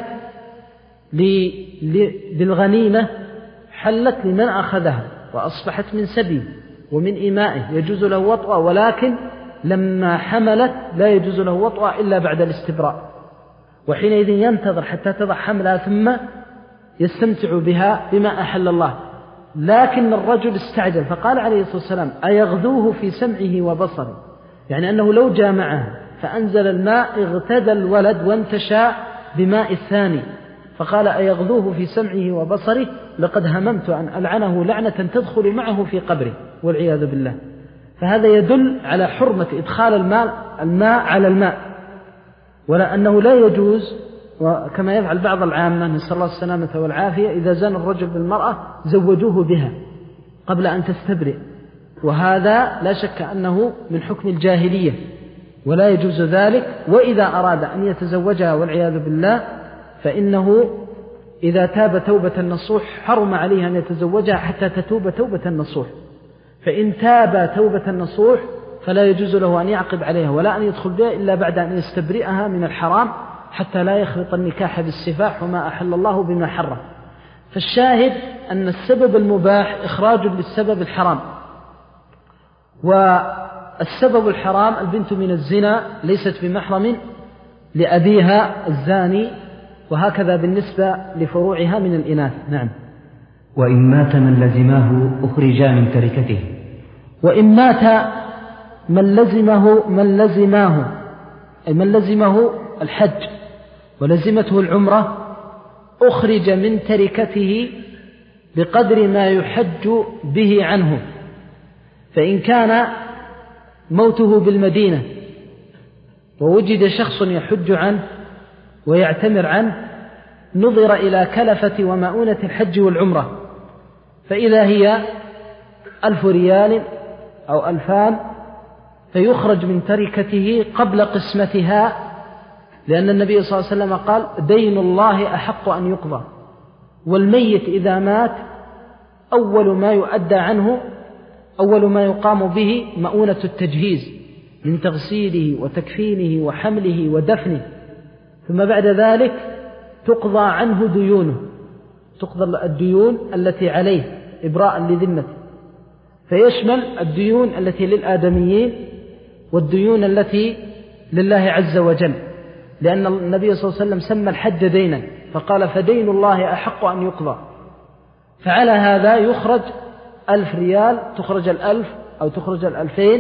بالغنيمة، حلت لمن أخذها وأصبحت من سبي ومن إمائه يجوز له وطأ، ولكن لما حملت لا يجوز له وطأ إلا بعد الاستبراء، وحينئذ ينتظر حتى تضع حملها ثم يستمتع بها بما أحل الله، لكن الرجل استعجل فقال عليه الصلاة والسلام أيغذوه في سمعه وبصره، يعني أنه لو جامعها فأنزل الماء اغتدى الولد وانتشى بماء الثاني، فقال أيغذوه في سمعه وبصره لقد هممت أن ألعنه لعنة تدخل معه في قبره والعياذ بالله. فهذا يدل على حرمة إدخال الماء, الماء على الماء، ولا أنه لا يجوز، وكما يفعل بعض العامة نسأل الله السلامة والعافية إذا زان الرجل بالمرأة زوجوه بها قبل أن تستبرئ، وهذا لا شك أنه من حكم الجاهلية ولا يجوز ذلك. وإذا أراد أن يتزوجها والعياذ بالله فإنه إذا تاب توبة نصوح حرم عليه أن يتزوجها حتى تتوب توبة نصوح، فإن تاب توبة نصوح فلا يجوز له أن يعقب عليها ولا أن يدخل بها إلا بعد أن يستبرئها من الحرام حتى لا يخلط النكاح بالسفاح وما أحل الله بما حرم. فالشاهد أن السبب المباح إخراج للسبب الحرام، والسبب الحرام البنت من الزنا ليست بمحرم لأبيها الزاني، وهكذا بالنسبة لفروعها من الإناث. نعم. وإن مات من لزماه أخرجا من تركته. وإن مات من لزمه من لزماه أي من لزمه الحج ولزمته العمرة أخرج من تركته بقدر ما يحج به عنه. فإن كان موته بالمدينة ووجد شخص يحج عنه ويعتمر عنه نظر إلى كلفة ومؤونة الحج والعمرة، فإذا هي ألف ريال أو ألفان فيخرج من تركته قبل قسمتها، لأن النبي صلى الله عليه وسلم قال دين الله أحق أن يقضى، والميت إذا مات أول ما يؤدى عنه أول ما يقام به مؤونة التجهيز من تغسيله وتكفينه وحمله ودفنه، ثم بعد ذلك تقضى عنه ديونه، تقضى الديون التي عليه إبراء لذمته، فيشمل الديون التي للآدميين والديون التي لله عز وجل، لأن النبي صلى الله عليه وسلم سمى الحج دينا فقال فدين الله أحق أن يقضى. فعلى هذا يخرج ألف ريال، تخرج الألف أو تخرج الألفين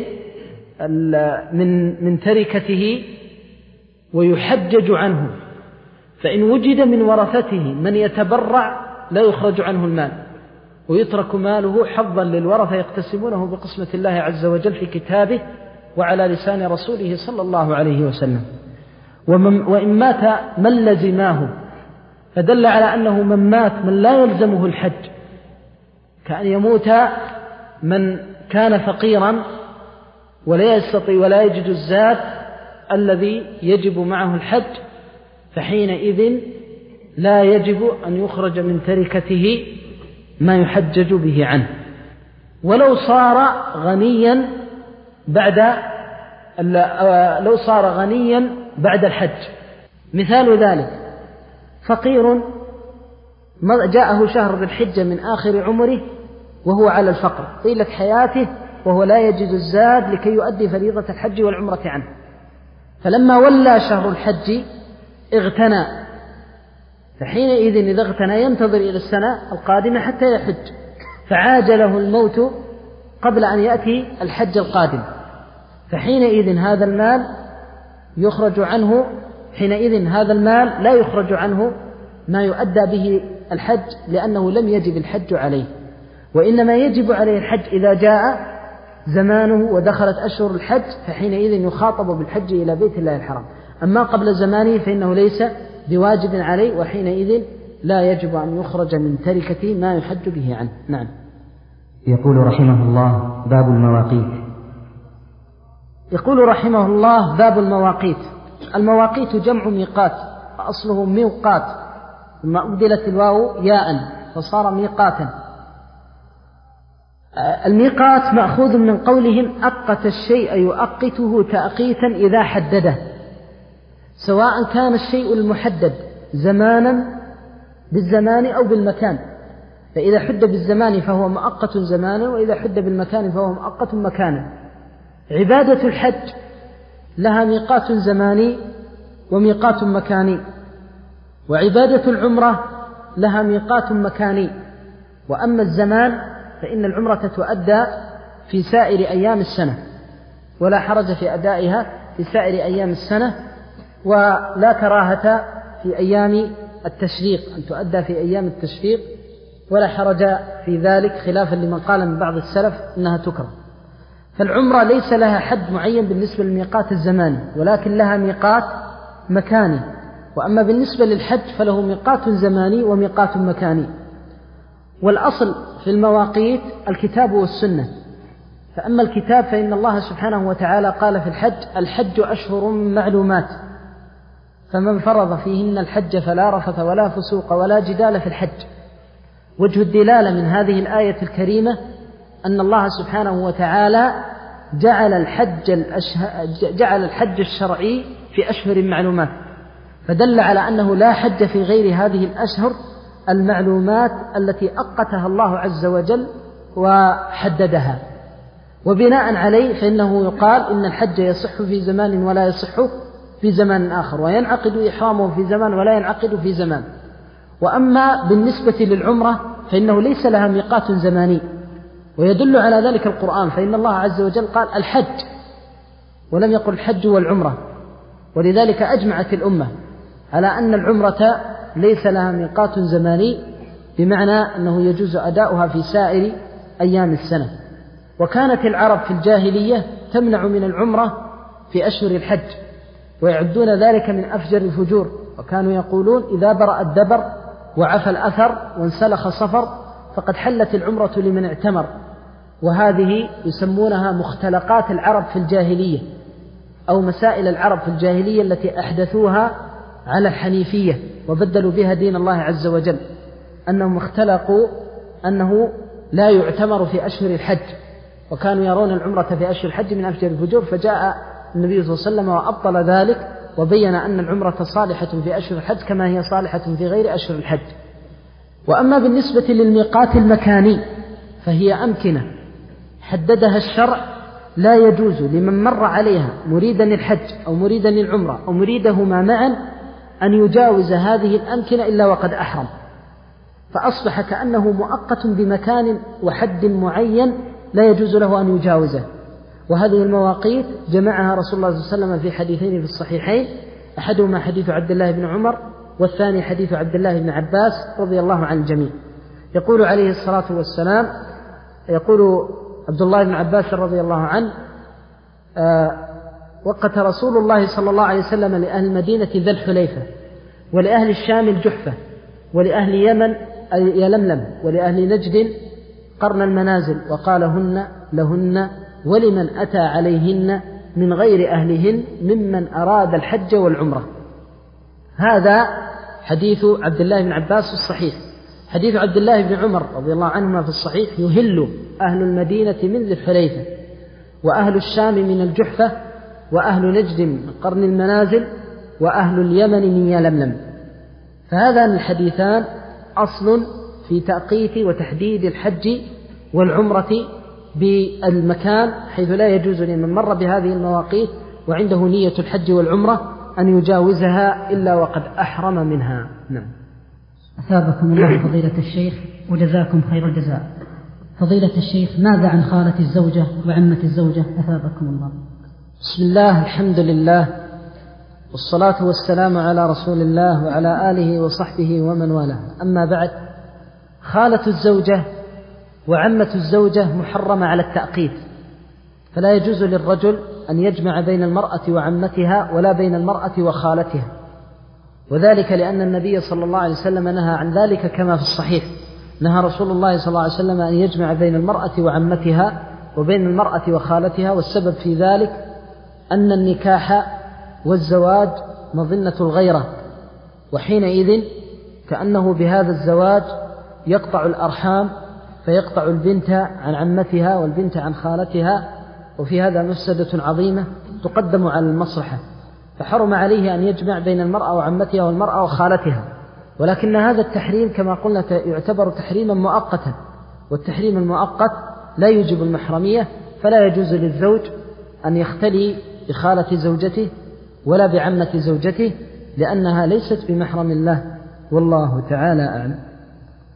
من من تركته ويحجج عنه. فإن وجد من ورثته من يتبرع لا يخرج عنه المال ويترك ماله حظا للورثة يقتسمونه بقسمة الله عز وجل في كتابه وعلى لسان رسوله صلى الله عليه وسلم. وإن مات من لزماه فدل على أنه من مات من لا يلزمه الحج، كأن يموت من كان فقيرا ولا يستطيع ولا يجد الزاد الذي يجب معه الحج، فحينئذ لا يجب أن يخرج من تركته ما يحجج به عنه. ولو صار غنيا بعد لو صار غنيا بعد الحج، مثال ذلك فقير جاءه شهر ذي الحجة من آخر عمره وهو على الفقر طيلة حياته وهو لا يجد الزاد لكي يؤدي فريضة الحج والعمرة عنه، فلما ولى شهر الحج اغتنى، فحينئذ إذا اغتنى ينتظر إلى السنة القادمة حتى يحج، فعاجله الموت قبل أن يأتي الحج القادم، فحينئذ هذا المال يخرج عنه حينئذ هذا المال لا يخرج عنه ما يؤدى به الحج لأنه لم يجب الحج عليه، وإنما يجب عليه الحج إذا جاء زمانه ودخلت أشهر الحج، فحينئذ يخاطب بالحج إلى بيت الله الحرام. أما قبل زمانه فإنه ليس بواجب عليه، وحينئذ لا يجب أن يخرج من تركته ما يحج به عنه. نعم. يقول رحمه الله باب المواقيت. يقول رحمه الله باب المواقيت. المواقيت جمع ميقات، أصله ميقات ثم أبدلت الواو ياء فصار ميقاتا. الميقات مأخوذ من قولهم أقت الشيء يؤقته تأقيتا إذا حدده، سواء كان الشيء المحدد زمانا بالزمان أو بالمكان، فإذا حد بالزمان فهو مؤقت زمانا، وإذا حد بالمكان فهو مؤقت مكانا. عبادة الحج لها ميقات زماني وميقات مكاني، وعبادة العمرة لها ميقات مكاني، وأما الزمان فإن العمرة تؤدى في سائر أيام السنة، ولا حرج في أدائها في سائر أيام السنة، ولا كراهة في أيام التشريق أن تؤدى في أيام التشريق، ولا حرج في ذلك خلافا لمن قال من بعض السلف إنها تكره. فالعمرة ليس لها حد معين بالنسبة للميقات الزماني، ولكن لها ميقات مكاني. وأما بالنسبة للحج فله ميقات زماني وميقات مكاني. والأصل في المواقيت الكتاب والسنة. فأما الكتاب فإن الله سبحانه وتعالى قال في الحج: الحج أشهر معلومات، فمن فرض فيهن الحج فلا رفث ولا فسوق ولا جدال في الحج. وجه الدلالة من هذه الآية الكريمة أن الله سبحانه وتعالى جعل الحج, الأشه... جعل الحج الشرعي في أشهر معلومات، فدل على أنه لا حج في غير هذه الأشهر المعلومات التي أقتها الله عز وجل وحددها. وبناء عليه فإنه يقال إن الحج يصح في زمان ولا يصح في زمان آخر، وينعقد إحرامه في زمان ولا ينعقد في زمان. وأما بالنسبة للعمرة فإنه ليس لها ميقات زماني، ويدل على ذلك القرآن، فإن الله عز وجل قال الحج ولم يقل الحج والعمرة. ولذلك أجمعت الأمة على أن العمرة ليس لها ميقات زماني، بمعنى أنه يجوز أداؤها في سائر أيام السنة. وكانت العرب في الجاهلية تمنع من العمرة في أشهر الحج، ويعدون ذلك من أفجر الفجور، وكانوا يقولون: إذا برأ الدبر وعفى الأثر وانسلخ الصفر فقد حلت العمرة لمن اعتمر. وهذه يسمونها مختلقات العرب في الجاهلية، أو مسائل العرب في الجاهلية التي أحدثوها على الحنيفية وبدلوا بها دين الله عز وجل، أنهم اختلقوا أنه لا يعتمر في أشهر الحج، وكانوا يرون العمرة في أشهر الحج من أفجر الفجور. فجاء النبي صلى الله عليه وسلم وأبطل ذلك، وبين أن العمرة صالحة في أشهر الحج كما هي صالحة في غير أشهر الحج. وأما بالنسبة للميقات المكاني فهي أمكنة حددها الشرع لا يجوز لمن مر عليها مريدا للحج أو مريدا للعمرة أو مريدهما معا أن يجاوز هذه الأمكنة إلا وقد أحرم، فأصبح كأنه مؤقت بمكان وحد معين لا يجوز له أن يجاوزه. وهذه المواقيت جمعها رسول الله صلى الله عليه وسلم في حديثين في الصحيحين، أحدهما حديث عبد الله بن عمر، والثاني حديث عبد الله بن عباس رضي الله عن الجميع. يقول عليه الصلاة والسلام، يقول عبد الله بن عباس رضي الله عنه: آه وقت رسول الله صلى الله عليه وسلم لأهل المدينة ذا الحليفة، ولأهل الشام الجحفة، ولأهل يمن يلملم، ولأهل نجد قرن المنازل، وقال: هن لهن ولمن أتى عليهن من غير أهلهن ممن أراد الحج والعمرة. هذا حديث عبد الله بن عباس في الصحيح. حديث عبد الله بن عمر رضي الله عنهما في الصحيح: يهل أهل المدينة من ذي الحليفة، وأهل الشام من الجحفة، وأهل نجد من قرن المنازل، وأهل اليمن من يلملم. فهذان الحديثان أصل في تأقيت وتحديد الحج والعمرة بالمكان، حيث لا يجوز لمن مر بهذه المواقيت وعنده نية الحج والعمرة أن يجاوزها إلا وقد أحرم منها. نعم. أثابكم الله فضيلة الشيخ وجزاكم خير الجزاء. فضيلة الشيخ، ماذا عن خالة الزوجة وعمة الزوجة؟ أثابكم الله. بسم الله، الحمد لله، والصلاة والسلام على رسول الله وعلى آله وصحبه ومن والاه. أما بعد، خالة الزوجة وعمة الزوجة محرمة على التأقيت، فلا يجوز للرجل أن يجمع بين المرأة وعمتها ولا بين المرأة وخالتها، وذلك لأن النبي صلى الله عليه وسلم نهى عن ذلك كما في الصحيح. نهى رسول الله صلى الله عليه وسلم أن يجمع بين المرأة وعمتها وبين المرأة وخالتها، والسبب في ذلك أن النكاح والزواج مظنة الغيرة، وحينئذ كأنه بهذا الزواج يقطع الأرحام، فيقطع البنت عن عمتها والبنت عن خالتها، وفي هذا مفسدة عظيمة تقدم على المصلحة، فحرم عليه أن يجمع بين المرأة وعمتها والمرأة وخالتها. ولكن هذا التحريم كما قلنا يعتبر تحريما مؤقتا، والتحريم المؤقت لا يوجب المحرمية، فلا يجوز للزوج أن يختلي بخالة زوجته ولا بعمة زوجته، لأنها ليست بمحرم الله، والله تعالى أعلم.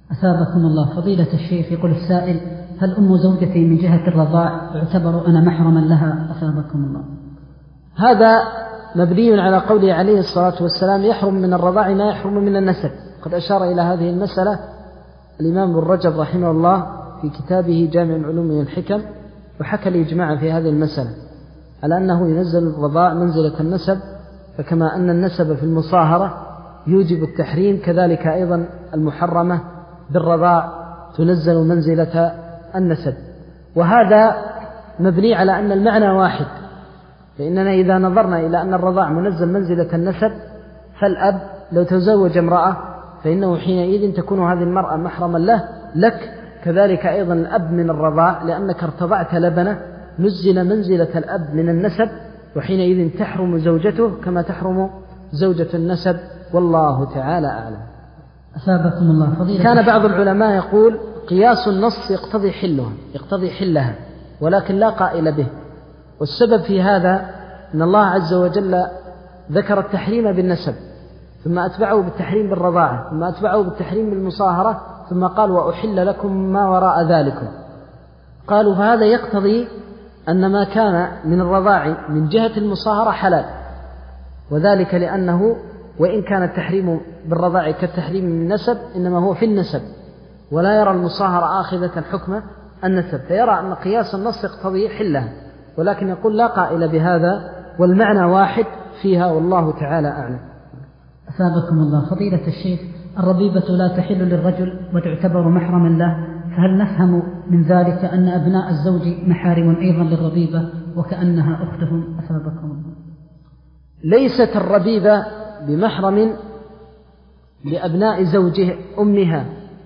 أثابكم الله فضيلة الشيخ. يقول السائل: هل أم زوجتي من جهة الرضاع اعتبر أنا محرما لها؟ أثابكم الله. هذا مبني على قوله عليه الصلاة والسلام: يحرم من الرضاع ما يحرم من النسب. قد أشار إلى هذه المسألة الإمام ابن رجب رحمه الله في كتابه جامع العلوم والحكم، وحكى الإجماع في هذه المسألة على أنه ينزل الرضاع منزلة النسب، فكما أن النسب في المصاهرة يوجب التحريم كذلك أيضا المحرمة بالرضاع تنزل منزلة النسب. وهذا مبني على أن المعنى واحد، فإننا إذا نظرنا إلى أن الرضاع منزل منزلة النسب فالأب لو تزوج امرأة فإنه حينئذ تكون هذه المرأة محرما له لك، كذلك أيضا الأب من الرضاع لأنك ارتضعت لبنه نزل منزلة الأب من النسب، وحينئذ تحرم زوجته كما تحرم زوجة النسب، والله تعالى أعلم. أثابكم الله فضيلة. كان بعض العلماء يقول قياس النص يقتضي حلها يقتضي حلها ولكن لا قائل به، والسبب في هذا أن الله عز وجل ذكر التحريم بالنسب ثم أتبعه بالتحريم بالرضاعة ثم أتبعه بالتحريم بالمصاهرة ثم قال: وأحل لكم ما وراء ذلكم. قالوا فهذا يقتضي أن ما كان من الرضاع من جهة المصاهرة حلال، وذلك لأنه وإن كان التحريم بالرضاع كالتحريم من النسب إنما هو في النسب، ولا يرى المصاهرة آخذة حكم النسب، فيرى أن قياس النص يقتضي حلها، ولكن يقول لا قائل بهذا والمعنى واحد فيها، والله تعالى أعلم. أثابكم الله فضيلة الشيخ. الربيبة لا تحل للرجل وتعتبر محرما له، فهل نفهم من ذلك أن أبناء الزوج محارم أيضا للربيبة وكأنها أختهم؟ أثابكم الله. ليست الربيبة بمحرم لأبناء زوجه أمها،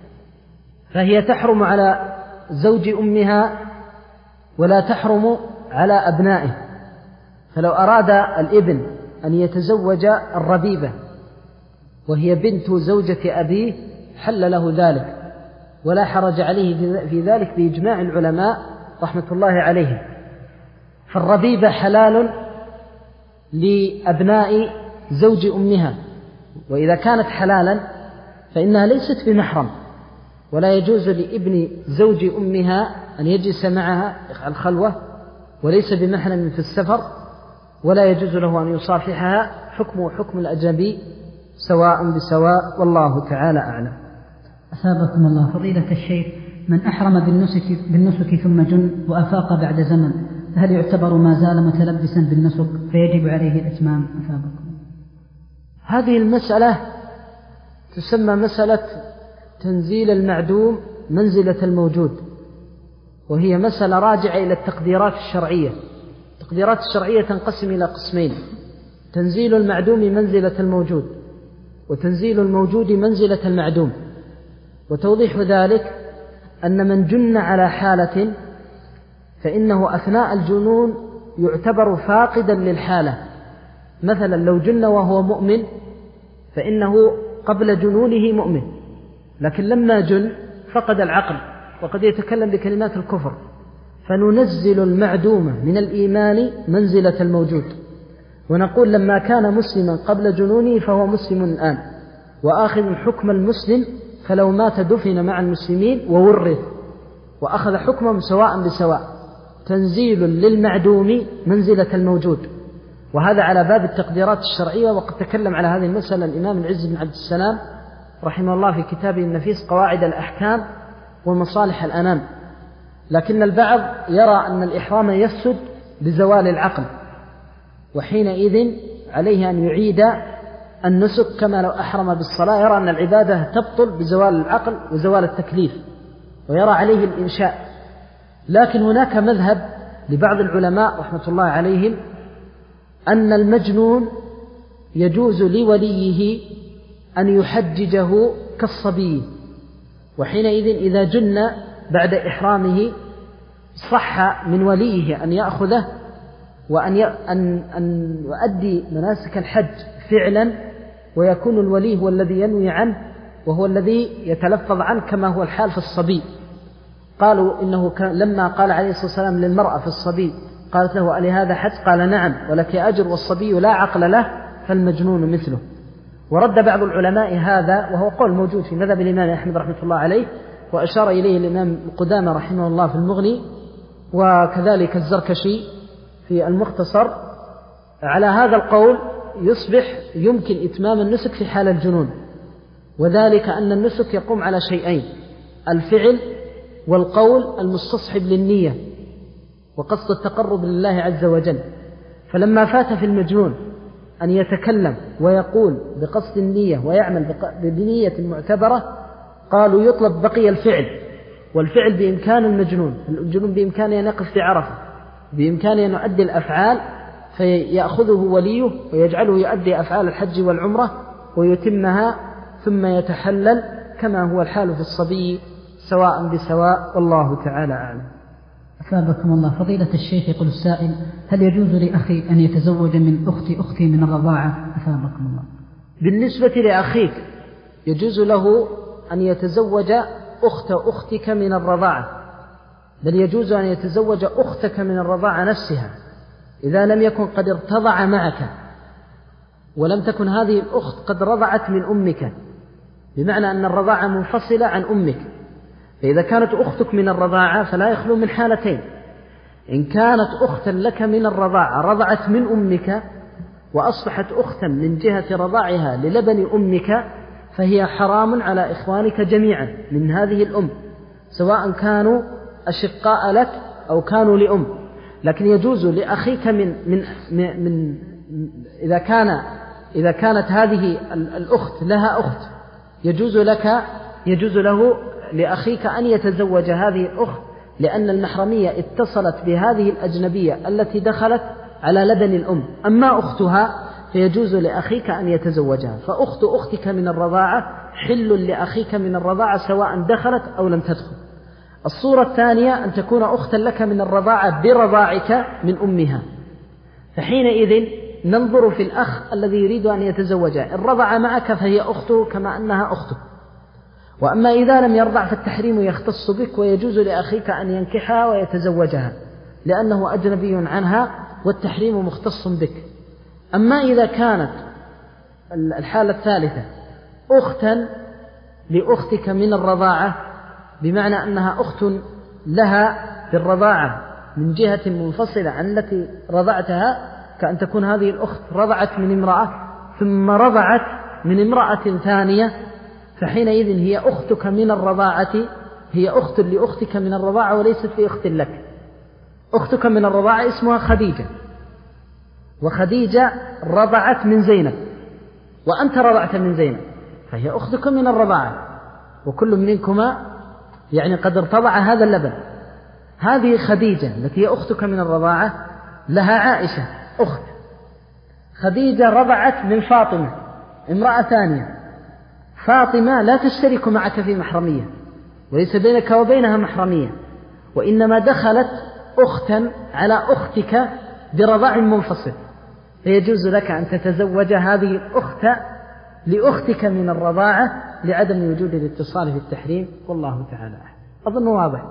فهي تحرم على زوج أمها ولا تحرم على أبنائه، فلو أراد الابن أن يتزوج الربيبة وهي بنت زوجة أبيه حل له ذلك ولا حرج عليه في ذلك بإجماع العلماء رحمة الله عليهم. فالربيبة حلال لأبناء زوج أمها، وإذا كانت حلالا فإنها ليست بمحرم، ولا يجوز لابن زوج أمها أن يجلس معها الخلوة، وليس بمحرم في السفر، ولا يجوز له أن يصافحها، حكم حكم الأجنبي سواء بسواء، والله تعالى أعلم. أثابكم الله فضيلة الشيخ. من أحرم بالنسك, بالنسك ثم جن وأفاق بعد زمن، فهل يعتبر ما زال متلبسا بالنسك فيجب عليه الإتمام؟ أثابكم. هذه المسألة تسمى مسألة تنزيل المعدوم منزلة الموجود، وهي مسألة راجعة إلى التقديرات الشرعية. التقديرات الشرعية تنقسم إلى قسمين: تنزيل المعدوم منزلة الموجود، وتنزيل الموجود منزلة المعدوم. وتوضيح ذلك أن من جن على حالة فإنه أثناء الجنون يعتبر فاقدا للحالة. مثلا لو جن وهو مؤمن فإنه قبل جنونه مؤمن، لكن لما جن فقد العقل وقد يتكلم بكلمات الكفر، فننزل المعدوم من الإيمان منزلة الموجود، ونقول لما كان مسلما قبل جنونه فهو مسلم الآن وآخذ حكم المسلم، فلو مات دفن مع المسلمين وورث وأخذ حكمهم سواء بسواء. تنزيل للمعدوم منزلة الموجود، وهذا على باب التقديرات الشرعية. وقد تكلم على هذه المسألة الإمام العز بن عبد السلام رحمه الله في كتابه النفيس قواعد الأحكام ومصالح الأنام. لكن البعض يرى أن الإحرام يفسد بزوال العقل، وحينئذ عليه أن يعيد النسك كما لو أحرم بالصلاة، يرى أن العبادة تبطل بزوال العقل وزوال التكليف، ويرى عليه الإنشاء. لكن هناك مذهب لبعض العلماء رحمة الله عليهم أن المجنون يجوز لوليه أن يحججه كالصبي، وحينئذ إذا جن بعد إحرامه صح من وليه أن يأخذه وأن أن أن يؤدي مناسك الحج فعلا، ويكون الولي هو الذي ينوي عنه وهو الذي يتلفظ عنه كما هو الحال في الصبي. قالوا إنه كان لما قال عليه الصلاة والسلام للمرأة في الصبي قالت له: ألي هذا حج؟ قال: نعم، ولك أجر، والصبي لا عقل له فالمجنون مثله. ورد بعض العلماء هذا، وهو قول موجود في مذهب الإمام أحمد رحمة الله عليه، وأشار إليه الإمام قدامة رحمه الله في المغني، وكذلك الزركشي في المختصر. على هذا القول يصبح يمكن إتمام النسك في حال الجنون، وذلك أن النسك يقوم على شيئين: الفعل والقول المستصحب للنية وقصد التقرب لله عز وجل. فلما فات في المجنون أن يتكلم ويقول بقصد النية ويعمل بنية معتبرة، قالوا يطلب بقي الفعل، والفعل بإمكان المجنون، المجنون بإمكانه أن يقف في عرفة، بإمكانه أن يؤدي الأفعال فيأخذه وليه ويجعله يؤدي أفعال الحج والعمرة ويتمها ثم يتحلل، كما هو الحال في الصبي سواء بسواء، والله تعالى أعلم. أثابكم الله. فضيلة الشيخ، يقول السائل: هل يجوز لأخي أن يتزوج من أخت أختي من الرضاعة؟ أثابكم الله. بالنسبة لأخيك يجوز له أن يتزوج أخت أختك من الرضاعة، بل يجوز أن يتزوج أختك من الرضاعة نفسها إذا لم يكن قد ارتضع معك ولم تكن هذه الأخت قد رضعت من أمك، بمعنى أن الرضاعة منفصلة عن أمك. فإذا كانت أختك من الرضاعة فلا يخلو من حالتين: إن كانت أختا لك من الرضاعة رضعت من أمك وأصبحت أختا من جهة رضاعها للبن أمك، فهي حرام على إخوانك جميعا من هذه الأم، سواء كانوا أشقاء لك أو كانوا لأم. لكن يجوز لأخيك من, من, من, من إذا, كان إذا كانت هذه الأخت لها أخت، يجوز لك يجوز له لأخيك أن يتزوج هذه الأخت، لأن المحرمية اتصلت بهذه الأجنبية التي دخلت على لبن الأم. أما أختها فيجوز لأخيك أن يتزوجها، فأخت أختك من الرضاعة حل لأخيك من الرضاعة سواء دخلت أو لم تدخل. الصورة الثانية أن تكون أختا لك من الرضاعة برضاعك من أمها، فحينئذ ننظر في الأخ الذي يريد أن يتزوجها، إن رضع معك فهي أخته كما أنها أخته. وأما إذا لم يرضع فالتحريم يختص بك، ويجوز لأخيك أن ينكحها ويتزوجها لأنه أجنبي عنها، والتحريم مختص بك. أما إذا كانت الحالة الثالثة أختا لأختك من الرضاعة، بمعنى أنها أخت لها بالرضاعة من جهة منفصلة عن التي رضعتها، كأن تكون هذه الأخت رضعت من امرأة ثم رضعت من امرأة ثانية، فحينئذ هي أختك من الرضاعة، هي أخت لأختك من الرضاعة وليست في أخت لك. أختك من الرضاعة اسمها خديجة، وخديجة رضعت من زينب وأنت رضعت من زينب، فهي أختك من الرضاعة، وكل منكما يعني قد ارتضع هذا اللبن. هذه خديجة التي هي أختك من الرضاعة لها عائشة أخت. خديجة رضعت من فاطمة امرأة ثانية، فاطمة لا تشترك معك في محرمية وليس بينك وبينها محرمية، وإنما دخلت أختا على أختك برضاع منفصل، فيجوز لك أن تتزوج هذه الأخت لأختك من الرضاعة لعدم وجود الاتصال في التحريم، والله تعالى أظن واضح.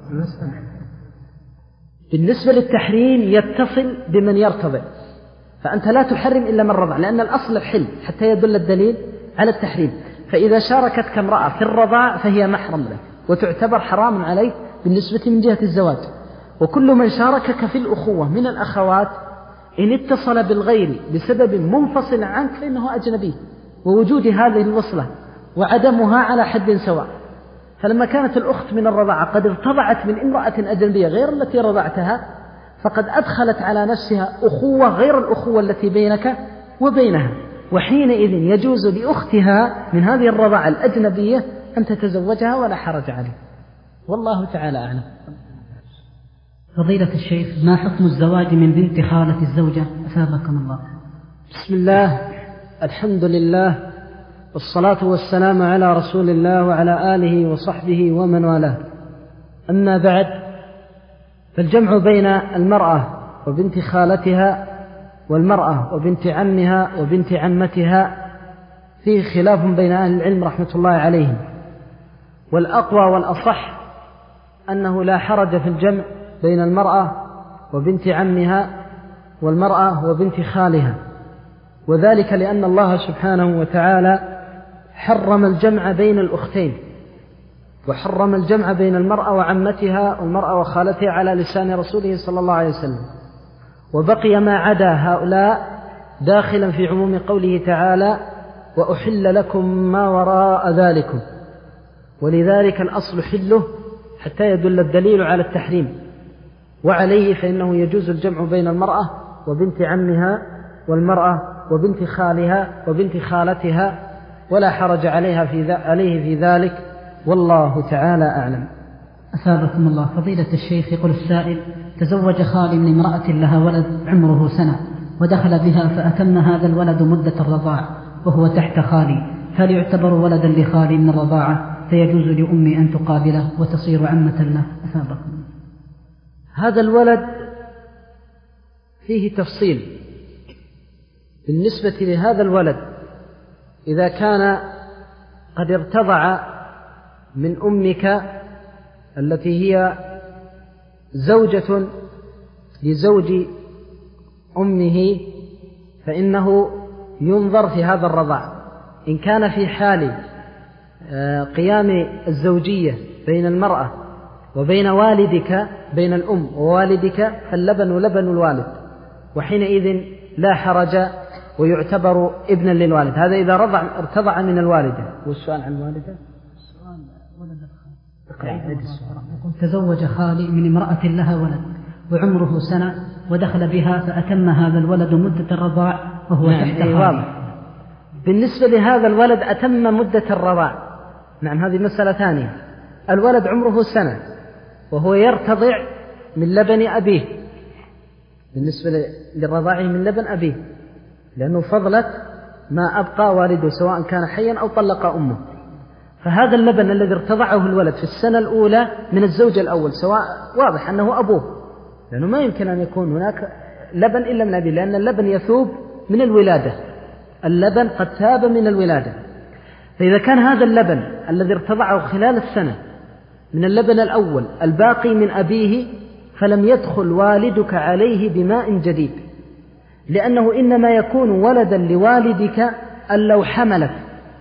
بالنسبة للتحريم يتصل بمن يرتضع، فأنت لا تحرم إلا من رضع، لأن الأصل الحل حتى يدل الدليل على التحريم. فإذا شاركتك امرأة في الرضاع فهي محرم لك وتعتبر حرام عليك بالنسبة من جهة الزواج. وكل من شاركك في الأخوة من الأخوات إن اتصل بالغير بسبب منفصل عنك فإنه أجنبي، ووجود هذه الوصلة وعدمها على حد سواء. فلما كانت الأخت من الرضاعة قد ارتضعت من امرأة أجنبية غير التي رضعتها، فقد أدخلت على نفسها أخوة غير الأخوة التي بينك وبينها، وحينئذ يجوز لأختها من هذه الرضاعة الأجنبية أن تتزوجها ولا حرج عليه، والله تعالى أعلم. فضيلة الشيخ، ما حكم الزواج من بنت خالة الزوجة؟ أثابكم الله. بسم الله، الحمد لله، والصلاة والسلام على رسول الله وعلى آله وصحبه ومن والاه. أما بعد، فالجمع بين المرأة وبنت خالتها والمرأة وبنت عمها وبنت عمتها فيه خلاف بين أهل العلم رحمة الله عليهم، والأقوى والأصح أنه لا حرج في الجمع بين المرأة وبنت عمها والمرأة وبنت خالها، وذلك لأن الله سبحانه وتعالى حرم الجمع بين الأختين، وحرم الجمع بين المرأة وعمتها والمرأة وخالتها على لسان رسوله صلى الله عليه وسلم، وبقي ما عدا هؤلاء داخلا في عموم قوله تعالى وأحل لكم ما وراء ذلكم، ولذلك الأصل حله حتى يدل الدليل على التحريم، وعليه فإنه يجوز الجمع بين المرأة وبنت عمها والمرأة وبنت خالها وبنت خالتها، ولا حرج عليها في عليه في ذلك، والله تعالى أعلم. أثابكم الله. فضيلة الشيخ، يقول السائل: تزوج خالي من امرأة لها ولد عمره سنة، ودخل بها فأتم هذا الولد مدة الرضاع وهو تحت خالي، هل يعتبر ولدا لخالي من الرضاعة فيجوز لأمي أن تقابله وتصير عمة له؟ أثابكم. هذا الولد فيه تفصيل بالنسبة لهذا الولد، إذا كان قد ارتضع من أمك التي هي زوجة لزوج أمه فإنه ينظر في هذا الرضاع. إن كان في حال قيام الزوجية بين المرأة وبين والدك، بين الأم ووالدك، فاللبن لبن الوالد، وحينئذ لا حرج ويعتبر ابنا للوالد. هذا إذا رضع ارتضع من الوالدة. والسؤال عن الوالدة؟ السؤال ولد الخالي. تزوج خالي من امرأة لها ولد وعمره سنة، ودخل بها فأتم هذا الولد مدة الرضاع وهو نعم تحت خالي. بالنسبة لهذا الولد أتم مدة الرضاع، نعم هذه مسألة ثانية. الولد عمره سنة وهو يرتضع من لبن أبيه، بالنسبة للرضاعه من لبن أبيه، لأنه فضلت ما أبقى والده سواء كان حيا أو طلق أمه. فهذا اللبن الذي ارتضعه الولد في السنة الأولى من الزوج الأول، سواء واضح أنه أبوه، لأنه ما يمكن أن يكون هناك لبن إلا من أبيه، لأن اللبن يثوب من الولادة، اللبن قد ثاب من الولادة. فإذا كان هذا اللبن الذي ارتضعه خلال السنة من اللبن الأول الباقي من أبيه، فلم يدخل والدك عليه بماء جديد، لأنه إنما يكون ولدا لوالدك أن لو حملت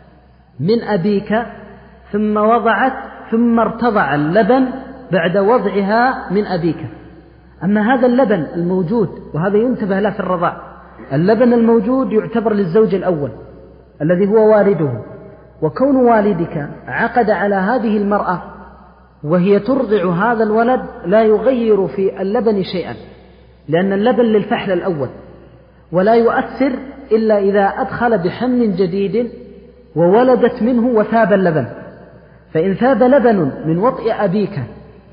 من أبيك ثم وضعت ثم ارتضع اللبن بعد وضعها من أبيك. أما هذا اللبن الموجود، وهذا ينتبه له في الرضاع، اللبن الموجود يعتبر للزوج الأول الذي هو والده، وكون والدك عقد على هذه المرأة وهي ترضع هذا الولد لا يغير في اللبن شيئا، لأن اللبن للفحل الأول، ولا يؤثر إلا إذا أدخل بحمل جديد وولدت منه وثاب اللبن. فإن ثاب لبن من وطئ أبيك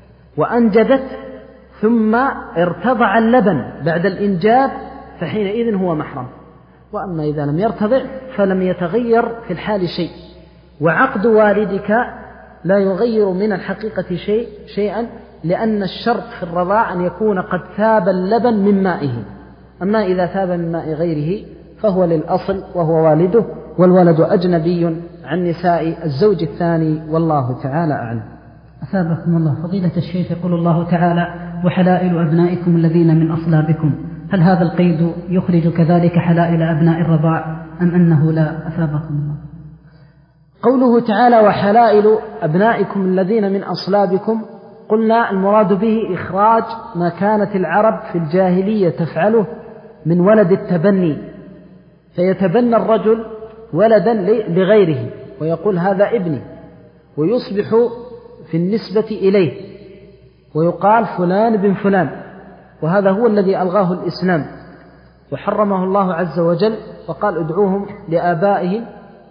وأنجدت ثم ارتضع اللبن بعد الإنجاب فحينئذ هو محرم. وأما إذا لم يرتضع فلم يتغير في الحال شيء، وعقد والدك لا يغير من الحقيقة شيء شيئا، لأن الشرط في الرضاع أن يكون قد ثاب اللبن من مائه. أما إذا ثاب من ماء غيره فهو للأصل وهو والده، والولد أجنبي عن نساء الزوج الثاني، والله تعالى أعلم. أثابكم الله. فضيلة الشيخ، يقول الله تعالى: وحلائل أبنائكم الذين من أصلابكم، هل هذا القيد يخرج كذلك حلائل أبناء الرضاع أم أنه لا؟ أثابكم الله. قوله تعالى وحلائل أبنائكم الذين من أصلابكم، قلنا المراد به إخراج ما كانت العرب في الجاهلية تفعله من ولد التبني، فيتبنى الرجل ولدا لغيره ويقول هذا ابني، ويصبح في النسبة إليه ويقال فلان بن فلان، وهذا هو الذي ألغاه الإسلام وحرمه الله عز وجل، وقال ادعوهم لآبائهم،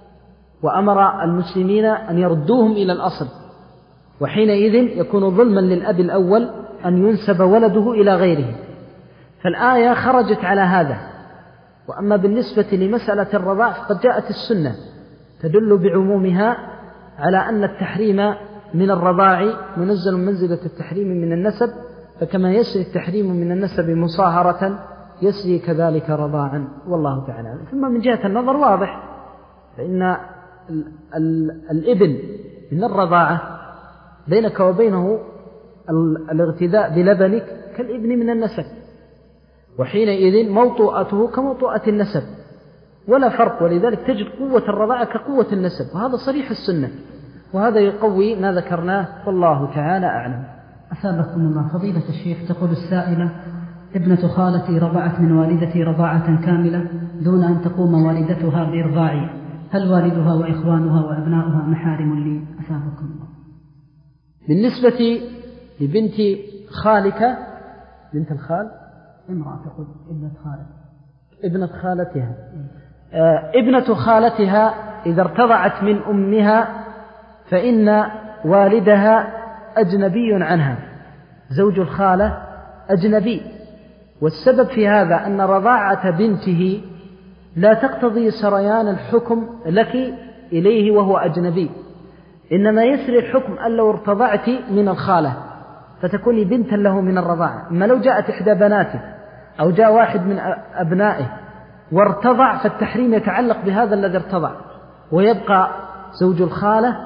وأمر المسلمين أن يردوهم إلى الأصل، وحينئذ يكون ظلما للأب الأول أن ينسب ولده إلى غيره. فالآية خرجت على هذا. وأما بالنسبة لمسألة الرضاع فقد جاءت السنة تدل بعمومها على أن التحريم من الرضاع منزل منزلة التحريم من النسب، فكما يسري التحريم من النسب مصاهرة يسري كذلك رضاعا، والله تعالى. ثم من جهة النظر واضح، فإن ال ال الابن من الرضاعة بينك وبينه الاغتداء بلبنك كالابن من النسب، وحينئذ موطوءته كموطوءة النسب، ولا فرق، ولذلك تجد قوة الرضاعة كقوة النسب، وهذا صريح السنة، وهذا يقوي ما ذكرناه والله تعالى أعلم. أثابكم الله. فضيلة الشيخ، تقول السائلة: ابنة خالتي رضعت من والدتي رضاعة كاملة دون أن تقوم والدتها بإرضاعي، هل والدها وإخوانها وأبناؤها محارم لي؟ أثابكم الله. بالنسبة لبنت خالك، بنت الخال، امرأة تقول ابنة خالة، ابنة خالتها، آه ابنة خالتها إذا ارتضعت من أمها فإن والدها أجنبي عنها، زوج الخالة أجنبي، والسبب في هذا أن رضاعة بنته لا تقتضي سريان الحكم لك إليه وهو أجنبي، إنما يسري الحكم أن لو ارتضعت من الخالة فتكوني بنتا له من الرضاعة. أما لو جاءت إحدى بناته أو جاء واحد من أبنائه وارتضع فالتحريم يتعلق بهذا الذي ارتضع، ويبقى زوج الخالة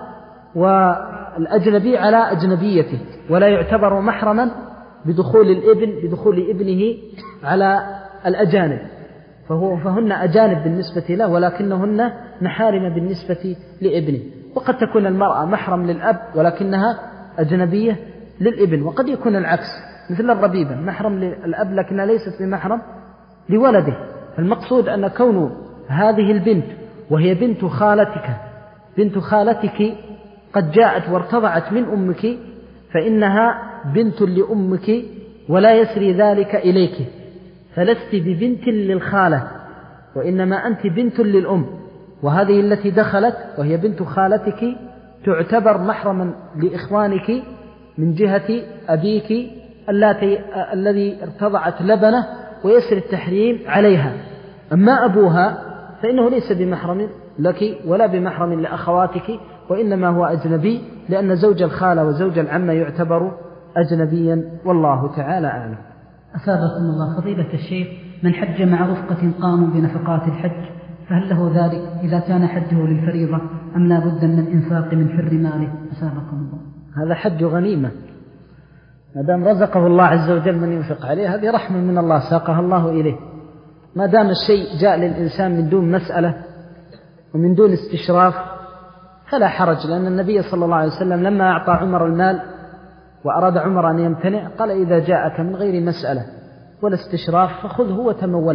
والأجنبي على أجنبيته، ولا يعتبر محرما بدخول الابن بدخول ابنه على الأجانب، فهو فهن أجانب بالنسبة له ولكنهن محارم بالنسبة لابنه. وقد تكون المرأة محرم للأب ولكنها أجنبية للابن، وقد يكون العكس مثل الربيبة محرم للأب لكنها ليست بمحرم لولده. فالمقصود أن كون هذه البنت وهي بنت خالتك بنت خالتك قد جاءت وارتضعت من أمك فإنها بنت لأمك ولا يسري ذلك إليك، فلست ببنت للخالة وإنما أنت بنت للأم، وهذه التي دخلت وهي بنت خالتك تعتبر محرما لإخوانك من جهة أبيك التي الذي ارتضعت لبنه ويسري التحريم عليها. أما أبوها فإنه ليس بمحرم لك ولا بمحرم لأخواتك، وإنما هو أجنبي، لأن زوج الخالة وزوج العمة يعتبر أجنبيا والله تعالى أعلم. أثابكم الله. فضيلة الشيخ، من حج مع رفقة قاموا بنفقات الحج فهل له ذلك إذا كان حجه للفريضة أم لا بد من الإنفاق من حر ماله؟ أثابكم الله. هذا حج غنيمة، ما دام رزقه الله عز وجل من ينفق عليه هذه رحمة من الله ساقها الله إليه. ما دام الشيء جاء للإنسان من دون مسألة ومن دون استشراف فلا حرج، لأن النبي صلى الله عليه وسلم لما أعطى عمر المال وأراد عمر أن يمتنع قال: إذا جاءك من غير مسألة ولا استشراف فخذه وتمول،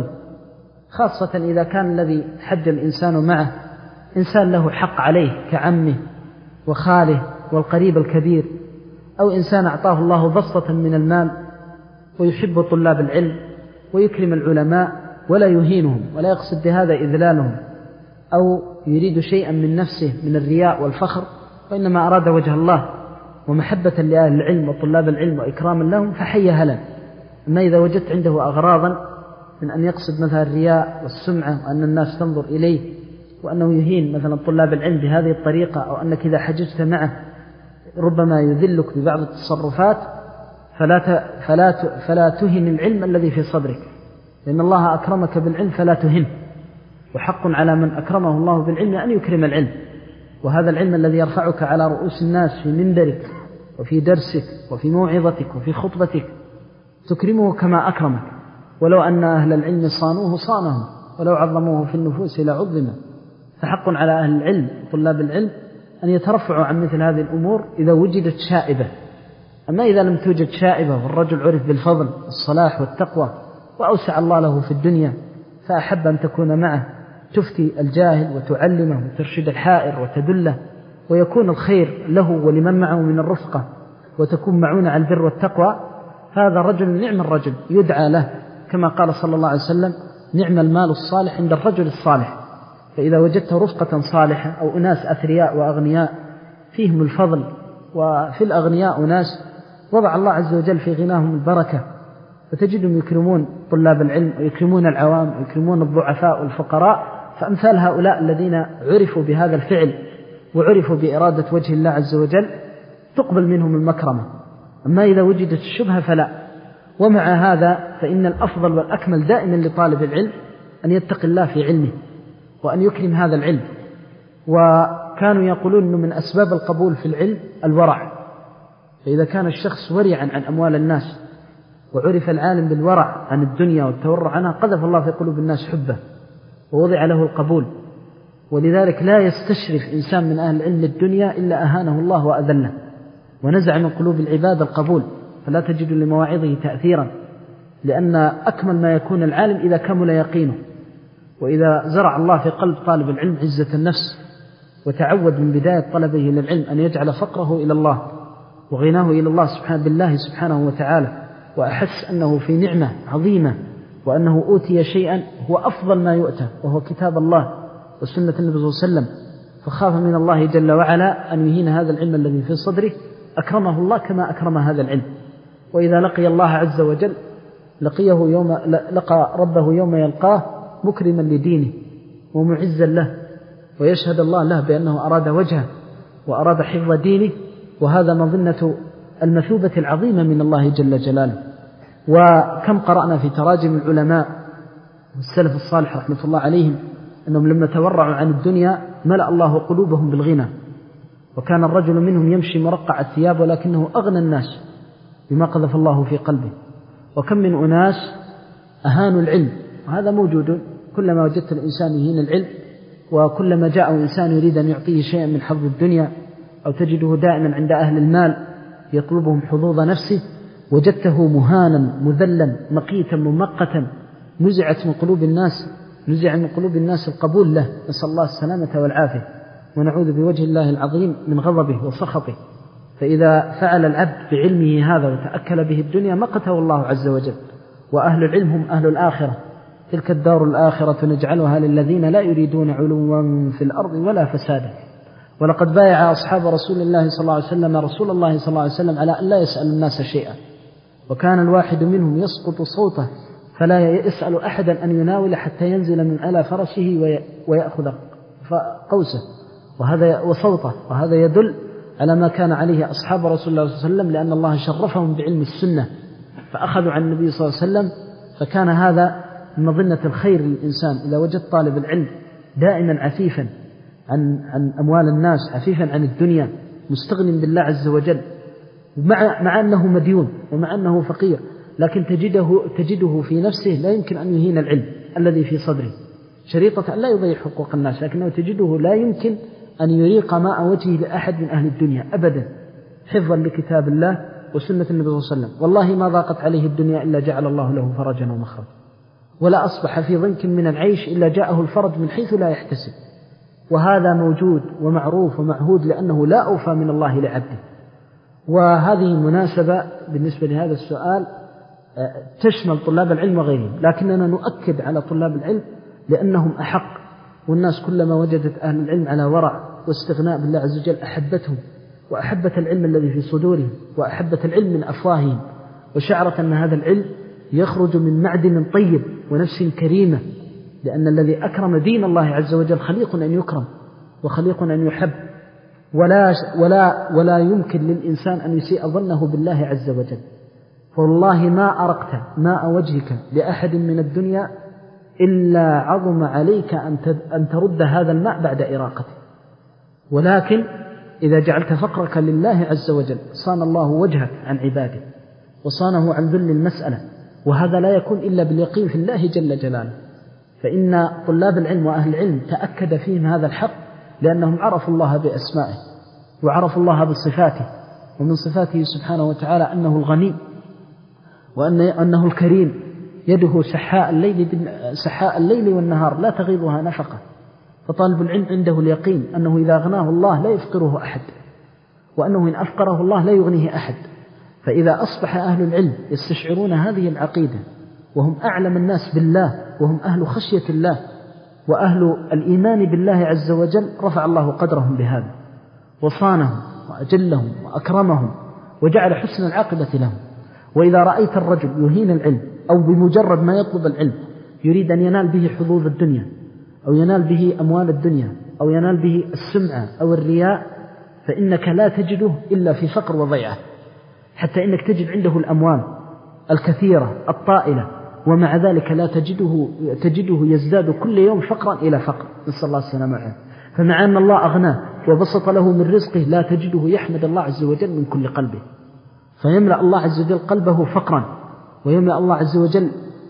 خاصة إذا كان الذي حج الإنسان معه إنسان له حق عليه كعمه وخاله والقريب الكبير، أو إنسان أعطاه الله بسطة من المال ويحب طلاب العلم ويكرم العلماء ولا يهينهم ولا يقصد بهذا إذلالهم أو يريد شيئا من نفسه من الرياء والفخر، وإنما أراد وجه الله ومحبة لأهل العلم وطلاب العلم وإكراما لهم فحي هلا. أما إذا وجدت عنده أغراضا من أن يقصد مثلا الرياء والسمعة وأن الناس تنظر إليه وأنه يهين مثلا طلاب العلم بهذه الطريقة، أو أنك إذا حججت معه ربما يذلك ببعض التصرفات، فلا فلا فلا تهن العلم الذي في صدرك، لأن الله أكرمك بالعلم فلا تهن، وحق على من أكرمه الله بالعلم أن يكرم العلم، وهذا العلم الذي يرفعك على رؤوس الناس في منبرك وفي درسك وفي موعظتك وفي خطبتك تكرمه كما أكرمك، ولو أن أهل العلم صانوه صانهم ولو عظموه في النفوس لعظمه. فحق على أهل العلم طلاب العلم أن يترفعوا عن مثل هذه الأمور إذا وجدت شائبة. أما إذا لم توجد شائبة والرجل عرف بالفضل والصلاح والتقوى وأوسع الله له في الدنيا فأحب أن تكون معه تفتي الجاهل وتعلمه وترشد الحائر وتدله، ويكون الخير له ولمن معه من الرفقة وتكون معون على البر والتقوى، هذا رجل نعم الرجل يدعى له، كما قال صلى الله عليه وسلم: نعم المال الصالح عند الرجل الصالح. فإذا وجدت رفقة صالحة أو أناس أثرياء وأغنياء فيهم الفضل، وفي الأغنياء أناس وضع الله عز وجل في غناهم البركة، فتجدهم يكرمون طلاب العلم ويكرمون العوام ويكرمون الضعفاء والفقراء، فأمثال هؤلاء الذين عرفوا بهذا الفعل وعرفوا بإرادة وجه الله عز وجل تقبل منهم المكرمة. أما إذا وجدت الشبهة فلا. ومع هذا فإن الأفضل والأكمل دائما لطالب العلم أن يتقي الله في علمه وأن يكرم هذا العلم. وكانوا يقولون أنه من أسباب القبول في العلم الورع، فإذا كان الشخص ورعا عن أموال الناس وعرف العالم بالورع عن الدنيا والتورع عنها قذف الله في قلوب الناس حبه. ووضع له القبول، ولذلك لا يستشرف إنسان من أهل العلم الدنيا إلا أهانه الله وأذله، ونزع من قلوب العباد القبول، فلا تجد لمواعظه تأثيرا، لأن أكمل ما يكون العالم إذا كمل يقينه، وإذا زرع الله في قلب طالب العلم عزة النفس، وتعود من بداية طلبه للعلم أن يجعل فقره إلى الله وغناه إلى الله سبحانه بالله سبحانه وتعالى، وأحس أنه في نعمة عظيمة، وأنه أوتي شيئا هو أفضل ما يؤتى، وهو كتاب الله وسنة النبي صلى الله عليه وسلم، فخاف من الله جل وعلا أن يهين هذا العلم الذي في صدره، أكرمه الله كما أكرم هذا العلم. وإذا لقي الله عز وجل لقيه يوم لقى ربه يوم يلقاه مكرما لدينه ومعزا له، ويشهد الله له بأنه أراد وجهه وأراد حفظ دينه، وهذا مظنة المثوبة العظيمة من الله جل جلاله. وكم قرأنا في تراجم العلماء والسلف الصالح رحمة الله عليهم أنهم لما تورعوا عن الدنيا ملأ الله قلوبهم بالغنى، وكان الرجل منهم يمشي مرقع الثياب ولكنه أغنى الناس بما قذف الله في قلبه. وكم من أناس أهانوا العلم، وهذا موجود، كلما وجدت الإنسان يهين العلم، وكلما جاء إنسان يريد أن يعطيه شيئا من حظ الدنيا، أو تجده دائما عند أهل المال يطلبهم حظوظ نفسه، وجدته مهانا مذلا مقيتا ممقتا، نزعت من قلوب الناس نزع من قلوب الناس القبول له، نسأل الله السلامة والعافية، ونعوذ بوجه الله العظيم من غضبه وسخطه. فإذا فعل العبد بعلمه هذا وتأكل به الدنيا مقته الله عز وجل. وأهل العلم هم أهل الآخرة، تلك الدار الآخرة نجعلها للذين لا يريدون علوا في الأرض ولا فسادا. ولقد بايع أصحاب رسول الله صلى الله عليه وسلم رسول الله صلى الله عليه وسلم على أن لا يسأل الناس شيئا، وكان الواحد منهم يسقط صوته فلا يسأل أحدا أن يناول حتى ينزل من على فرشه ويأخذ قوسه وهذا وصوته، وهذا يدل على ما كان عليه أصحاب رسول الله صلى الله عليه وسلم، لأن الله شرفهم بعلم السنة فأخذوا عن النبي صلى الله عليه وسلم. فكان هذا من مظنة الخير للإنسان إذا وجد طالب العلم دائما عفيفا عن عن أموال الناس، عفيفا عن الدنيا، مستغن بالله عز وجل، مع مع أنه مديون ومع أنه فقير، لكن تجده تجده في نفسه لا يمكن أن يهين العلم الذي في صدره، شريطة أن لا يضيع حقوق الناس، لكنه تجده لا يمكن أن يريق ماء وجهه لأحد من أهل الدنيا أبدا، حفظا لكتاب الله وسنة النبي صلى الله عليه وسلم. والله ما ضاقت عليه الدنيا إلا جعل الله له فرجا ومخرج، ولا أصبح في ضنك من العيش إلا جاءه الفرج من حيث لا يحتسب. وهذا موجود ومعروف ومعهود، لأنه لا أوفى من الله لعبده. وهذه مناسبة بالنسبة لهذا السؤال تشمل طلاب العلم وغيرهم، لكننا نؤكد على طلاب العلم لأنهم أحق، والناس كلما وجدت أهل العلم على ورع واستغناء بالله عز وجل أحبتهم، وأحبت العلم الذي في صدورهم، وأحبت العلم من أفواههم، وشعرت أن هذا العلم يخرج من معدن طيب ونفس كريمة، لأن الذي أكرم دين الله عز وجل خليق أن يكرم وخليق أن يحب، ولا, ولا, ولا يمكن للإنسان أن يسيء ظنه بالله عز وجل. فوالله ما أرقت ماء وجهك لأحد من الدنيا إلا عظم عليك أن ترد هذا الماء بعد إراقته. ولكن إذا جعلت فقرك لله عز وجل صان الله وجهك عن عباده، وصانه عن ذل المسألة، وهذا لا يكون إلا باليقين في الله جل جلاله. فإن طلاب العلم وأهل العلم تأكد فيهم هذا الحق، لأنهم عرفوا الله بأسمائه وعرفوا الله بصفاته، ومن صفاته سبحانه وتعالى أنه الغني، وأنه الكريم، يده سحاء الليل, سحاء الليل والنهار لا تغيضها نفقة. فطالب العلم عنده اليقين أنه إذا أغناه الله لا يفقره أحد، وأنه إن أفقره الله لا يغنيه أحد. فإذا أصبح أهل العلم يستشعرون هذه العقيدة، وهم أعلم الناس بالله، وهم أهل خشية الله وأهل الإيمان بالله عز وجل، رفع الله قدرهم بهذا، وصانهم وأجلهم وأكرمهم، وجعل حسن العاقبة لهم. وإذا رأيت الرجل يهين العلم، أو بمجرد ما يطلب العلم يريد أن ينال به حظوظ الدنيا، أو ينال به أموال الدنيا، أو ينال به السمعة أو الرياء، فإنك لا تجده إلا في فقر وضيعة، حتى إنك تجد عنده الأموال الكثيرة الطائلة، ومع ذلك لا تجده, تجده يزداد كل يوم فقرا إلى فقر، نسأل الله السلامة عليه. فمع أن الله أغناه وبسط له من رزقه لا تجده يحمد الله عز وجل من كل قلبه، فيملأ الله عز وجل قلبه فقرا، ويملأ الله عز وجل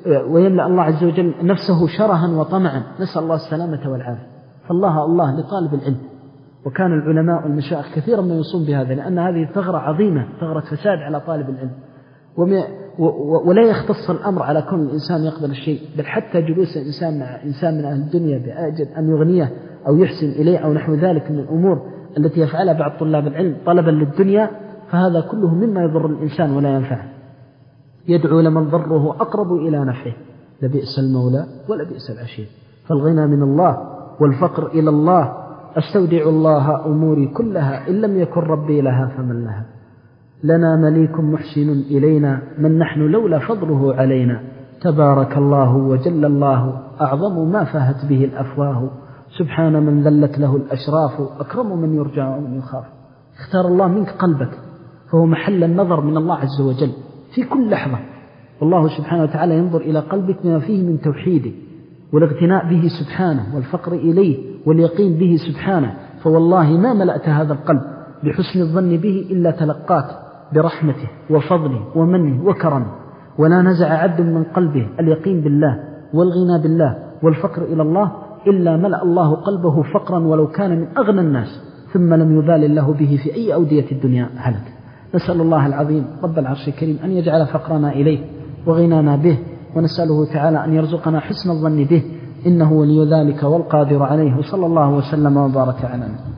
ويملأ الله عز وجل نفسه شرها وطمعا، نسأل الله السلامة والعافية. فالله الله لطالب العلم. وكان العلماء والمشايخ كثيرا ما يوصون بهذا، لأن هذه ثغرة عظيمة، ثغرة فساد على طالب العلم. ولا يختص الأمر على كون الإنسان يقبل الشيء، بل حتى جلوس الإنسان مع إنسان من أهل الدنيا بأجل أن يغنيه أو يحسن إليه أو نحو ذلك من الأمور التي يفعلها بعض طلاب العلم طلبا للدنيا، فهذا كله مما يضر الإنسان ولا ينفعه. يدعو لمن ضره أقرب إلى نفعه، لبئس المولى ولبئس العشير. فالغنى من الله والفقر إلى الله. أستودع الله أموري كلها، إن لم يكن ربي لها فمن لها. لنا مليك محسن إلينا، من نحن لولا فضله علينا. تبارك الله وجل الله، أعظم ما فاهت به الأفواه. سبحان من ذلت له الأشراف، أكرم من يرجى ومن يخاف. اختار الله منك قلبك، فهو محل النظر من الله عز وجل في كل لحظة. والله سبحانه وتعالى ينظر إلى قلبك بما فيه من توحيده والاغتناء به سبحانه والفقر إليه واليقين به سبحانه. فوالله ما ملأت هذا القلب بحسن الظن به إلا تلقاك برحمته وفضله ومنه وكرمه. ولا نزع عبد من قلبه اليقين بالله والغنى بالله والفقر إلى الله إلا ملأ الله قلبه فقرا ولو كان من أغنى الناس، ثم لم يبال الله به في أي أودية الدنيا هلك. نسأل الله العظيم رب العرش الكريم أن يجعل فقرنا إليه وغنانا به، ونسأله تعالى أن يرزقنا حسن الظن به، إنه ولي ذلك والقادر عليه. وصلى الله وسلم وبارك على نبينا.